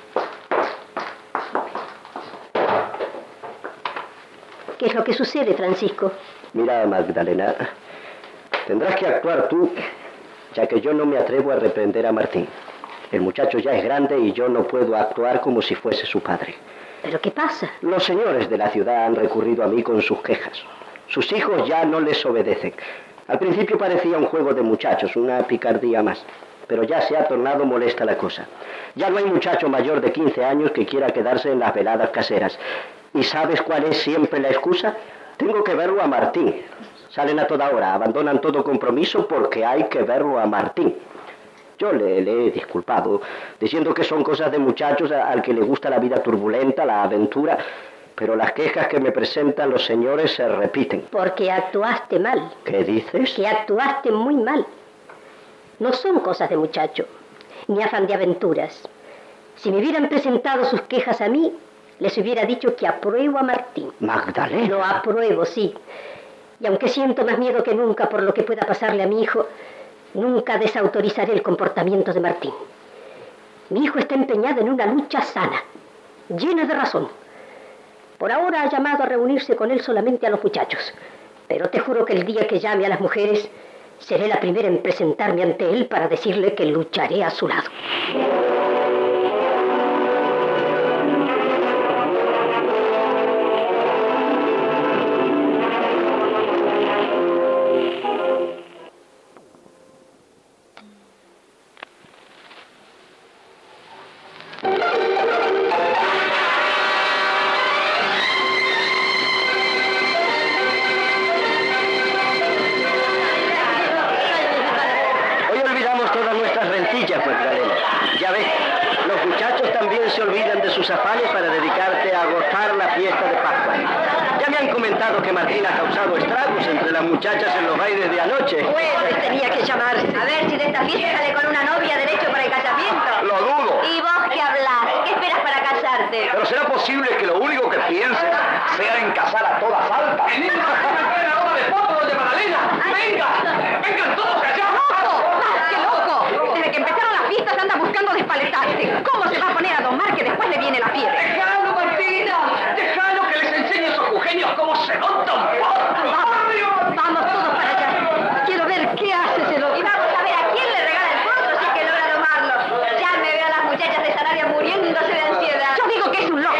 ¿Qué es lo que sucede, Francisco? Mira, Magdalena, tendrás que actuar tú, ya que yo no me atrevo a reprender a Martín. El muchacho ya es grande y yo no puedo actuar como si fuese su padre. ¿Pero qué pasa? Los señores de la ciudad han recurrido a mí con sus quejas. Sus hijos ya no les obedecen. Al principio parecía un juego de muchachos, una picardía más. Pero ya se ha tornado molesta la cosa. Ya no hay muchacho mayor de quince años que quiera quedarse en las veladas caseras. ¿Y sabes cuál es siempre la excusa? Tengo que verlo a Martín. Salen a toda hora, abandonan todo compromiso porque hay que verlo a Martín. Yo le, le he disculpado, diciendo que son cosas de muchachos al que le gusta la vida turbulenta, la aventura, pero las quejas que me presentan los señores se repiten. Porque actuaste mal. ¿Qué dices? Que actuaste muy mal. No son cosas de muchacho, ni afán de aventuras. Si me hubieran presentado sus quejas a mí, les hubiera dicho que apruebo a Martín. Magdalena. Lo apruebo, sí. Y aunque siento más miedo que nunca por lo que pueda pasarle a mi hijo, nunca desautorizaré el comportamiento de Martín. Mi hijo está empeñado en una lucha sana, llena de razón. Por ahora ha llamado a reunirse con él solamente a los muchachos. Pero te juro que el día que llame a las mujeres, seré la primera en presentarme ante él para decirle que lucharé a su lado. ustedes se olvidan de sus afanes para dedicarte a gozar la fiesta de Pascua. Ya me han comentado que Martín ha causado estragos entre las muchachas en los bailes de anoche. Pues tenía que llamarse. A ver si de esta fiesta sale con una novia derecho para el casamiento. Lo dudo. ¿Y vos qué hablás? ¿Qué esperas para casarte? Pero será posible que lo único que pienses sea en casar a todas altas. ¡Venga! ¡Vengan todos allá! ¡Loco! ¡Qué loco! Desde que empezaron las fiestas anda buscando despaletarse. ¿Cómo se va a poner a domar que después le viene la fiebre? ¡Dejalo, Martina! ¡Dejalo que les enseñe a esos jujeños cómo se monta un potro! Vamos, vamos todos para allá. Quiero ver qué hace ese loco. Y vamos a ver a quién le regala el potro si es que logra domarlo. Ya me veo a las muchachas de Sanabria muriéndose de ansiedad. Yo digo que es un loco.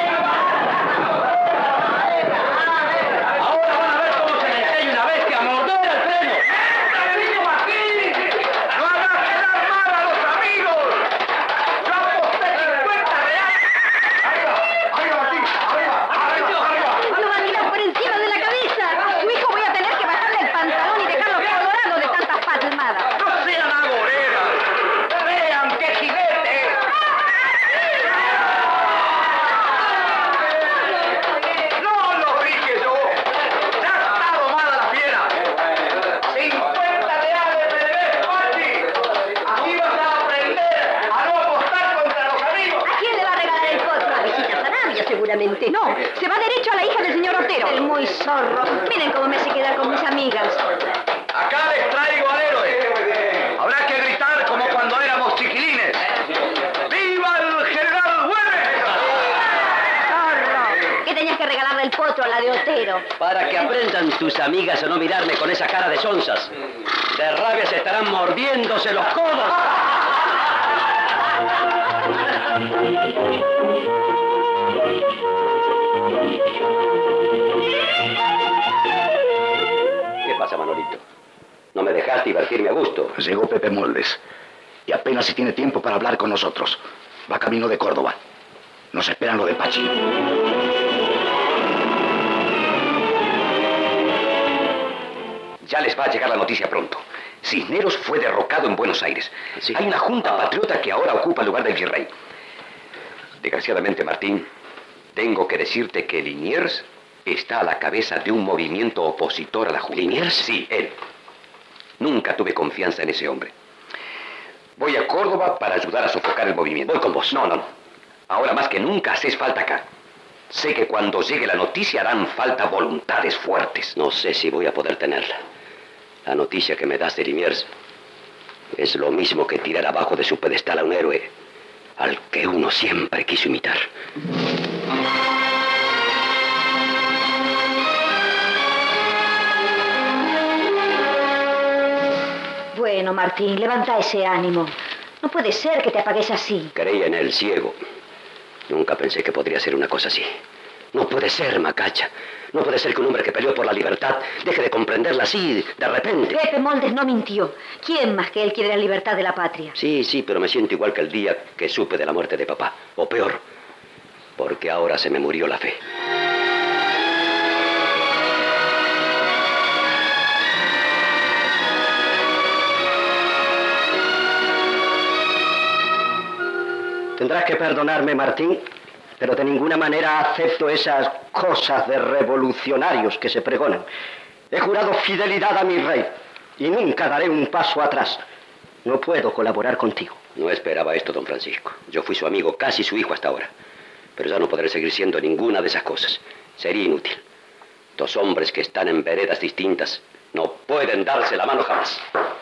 No, se va derecho a la hija del señor Otero. El muy zorro. Miren cómo me se queda con mis amigas. Acá les traigo al héroe. Habrá que gritar como cuando éramos chiquilines. ¡Viva el general Güemes! Zorro. ¿Qué tenías que regalarle el potro a la de Otero? Para que aprendan tus amigas a no mirarme con esa cara de sonzas. De rabia se estarán mordiéndose los codos. ¿Qué pasa, Manolito? No me dejaste divertirme a gusto. Llegó Pepe Moldes y apenas si tiene tiempo para hablar con nosotros. Va camino de Córdoba. Nos esperan lo de Pachi. Ya les va a llegar la noticia pronto. Cisneros fue derrocado en Buenos Aires. Sí. Hay una junta patriota que ahora ocupa el lugar del virrey. Desgraciadamente, Martín, tengo que decirte que Liniers está a la cabeza de un movimiento opositor a la junta. ¿Liniers? Sí, él. Nunca tuve confianza en ese hombre. Voy a Córdoba para ayudar a sofocar el movimiento. Voy con vos. No, no, no. Ahora más que nunca haces falta acá. Sé que cuando llegue la noticia harán falta voluntades fuertes. No sé si voy a poder tenerla. La noticia que me das de Liniers es lo mismo que tirar abajo de su pedestal a un héroe al que uno siempre quiso imitar. Bueno, Martín, levanta ese ánimo. No puede ser que te apagues así. Creía en él ciego. Nunca pensé que podría ser una cosa así. No puede ser, Macacha. No puede ser que un hombre que peleó por la libertad deje de comprenderla así, de repente. Pepe Moldes no mintió. ¿Quién más que él quiere la libertad de la patria? Sí, sí, pero me siento igual que el día que supe de la muerte de papá. O peor, porque ahora se me murió la fe. Tendrás que perdonarme, Martín, pero de ninguna manera acepto esas cosas de revolucionarios que se pregonan. He jurado fidelidad a mi rey y nunca daré un paso atrás. No puedo colaborar contigo. No esperaba esto, don Francisco. Yo fui su amigo, casi su hijo hasta ahora. Pero ya no podré seguir siendo ninguna de esas cosas. Sería inútil. Dos hombres que están en veredas distintas no pueden darse la mano jamás.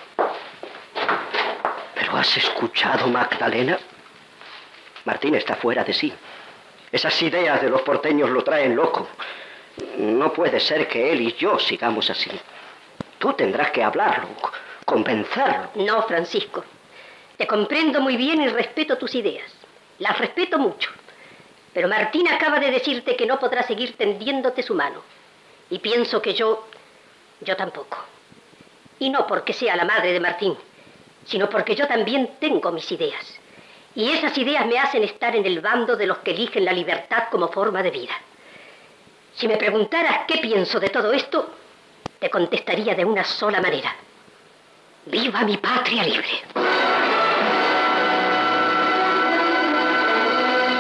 ¿Pero has escuchado, Magdalena? Martín está fuera de sí. Esas ideas de los porteños lo traen loco. No puede ser que él y yo sigamos así. Tú tendrás que hablarlo, convencerlo. No, Francisco. Te comprendo muy bien y respeto tus ideas. Las respeto mucho. Pero Martín acaba de decirte que no podrá seguir tendiéndote su mano. Y pienso que yo... yo tampoco. Y no porque sea la madre de Martín, sino porque yo también tengo mis ideas. Y esas ideas me hacen estar en el bando de los que eligen la libertad como forma de vida. Si me preguntaras qué pienso de todo esto, te contestaría de una sola manera. ¡Viva mi patria libre!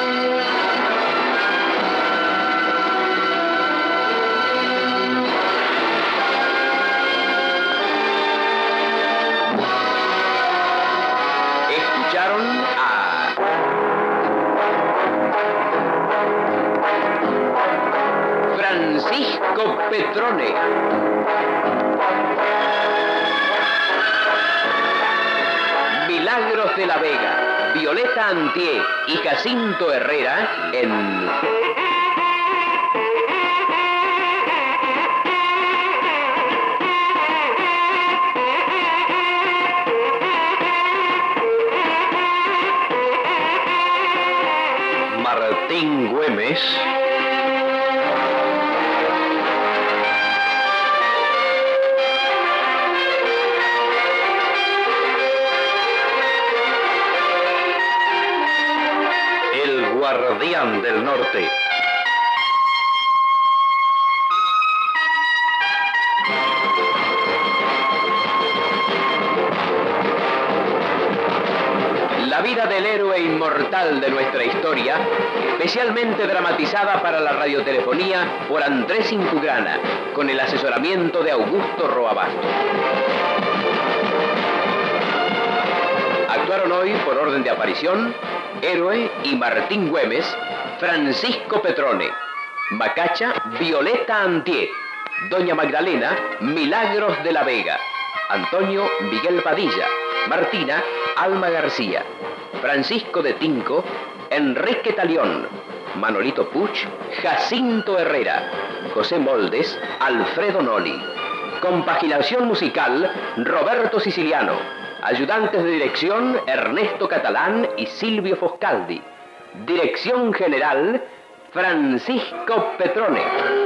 Petrone. Milagros de la Vega, Violeta Antié y Jacinto Herrera en... Martín Güemes. El Guardián del Norte. La vida del héroe inmortal de nuestra historia, especialmente dramatizada para la radiotelefonía por Andrés Incugrana, con el asesoramiento de Augusto Roabasto. Actuaron hoy, por orden de aparición, Héroe y Martín Güemes, Francisco Petrone, Macacha, Violeta Antié, Doña Magdalena, Milagros de la Vega, Antonio, Miguel Padilla, Martina, Alma García, Francisco de Tinco, Enrique Talión, Manolito Puch, Jacinto Herrera, José Moldes, Alfredo Noli. Compaginación musical, Roberto Siciliano. Ayudantes de dirección, Ernesto Catalán y Silvio Foscaldi. Dirección general, Francisco Petrone.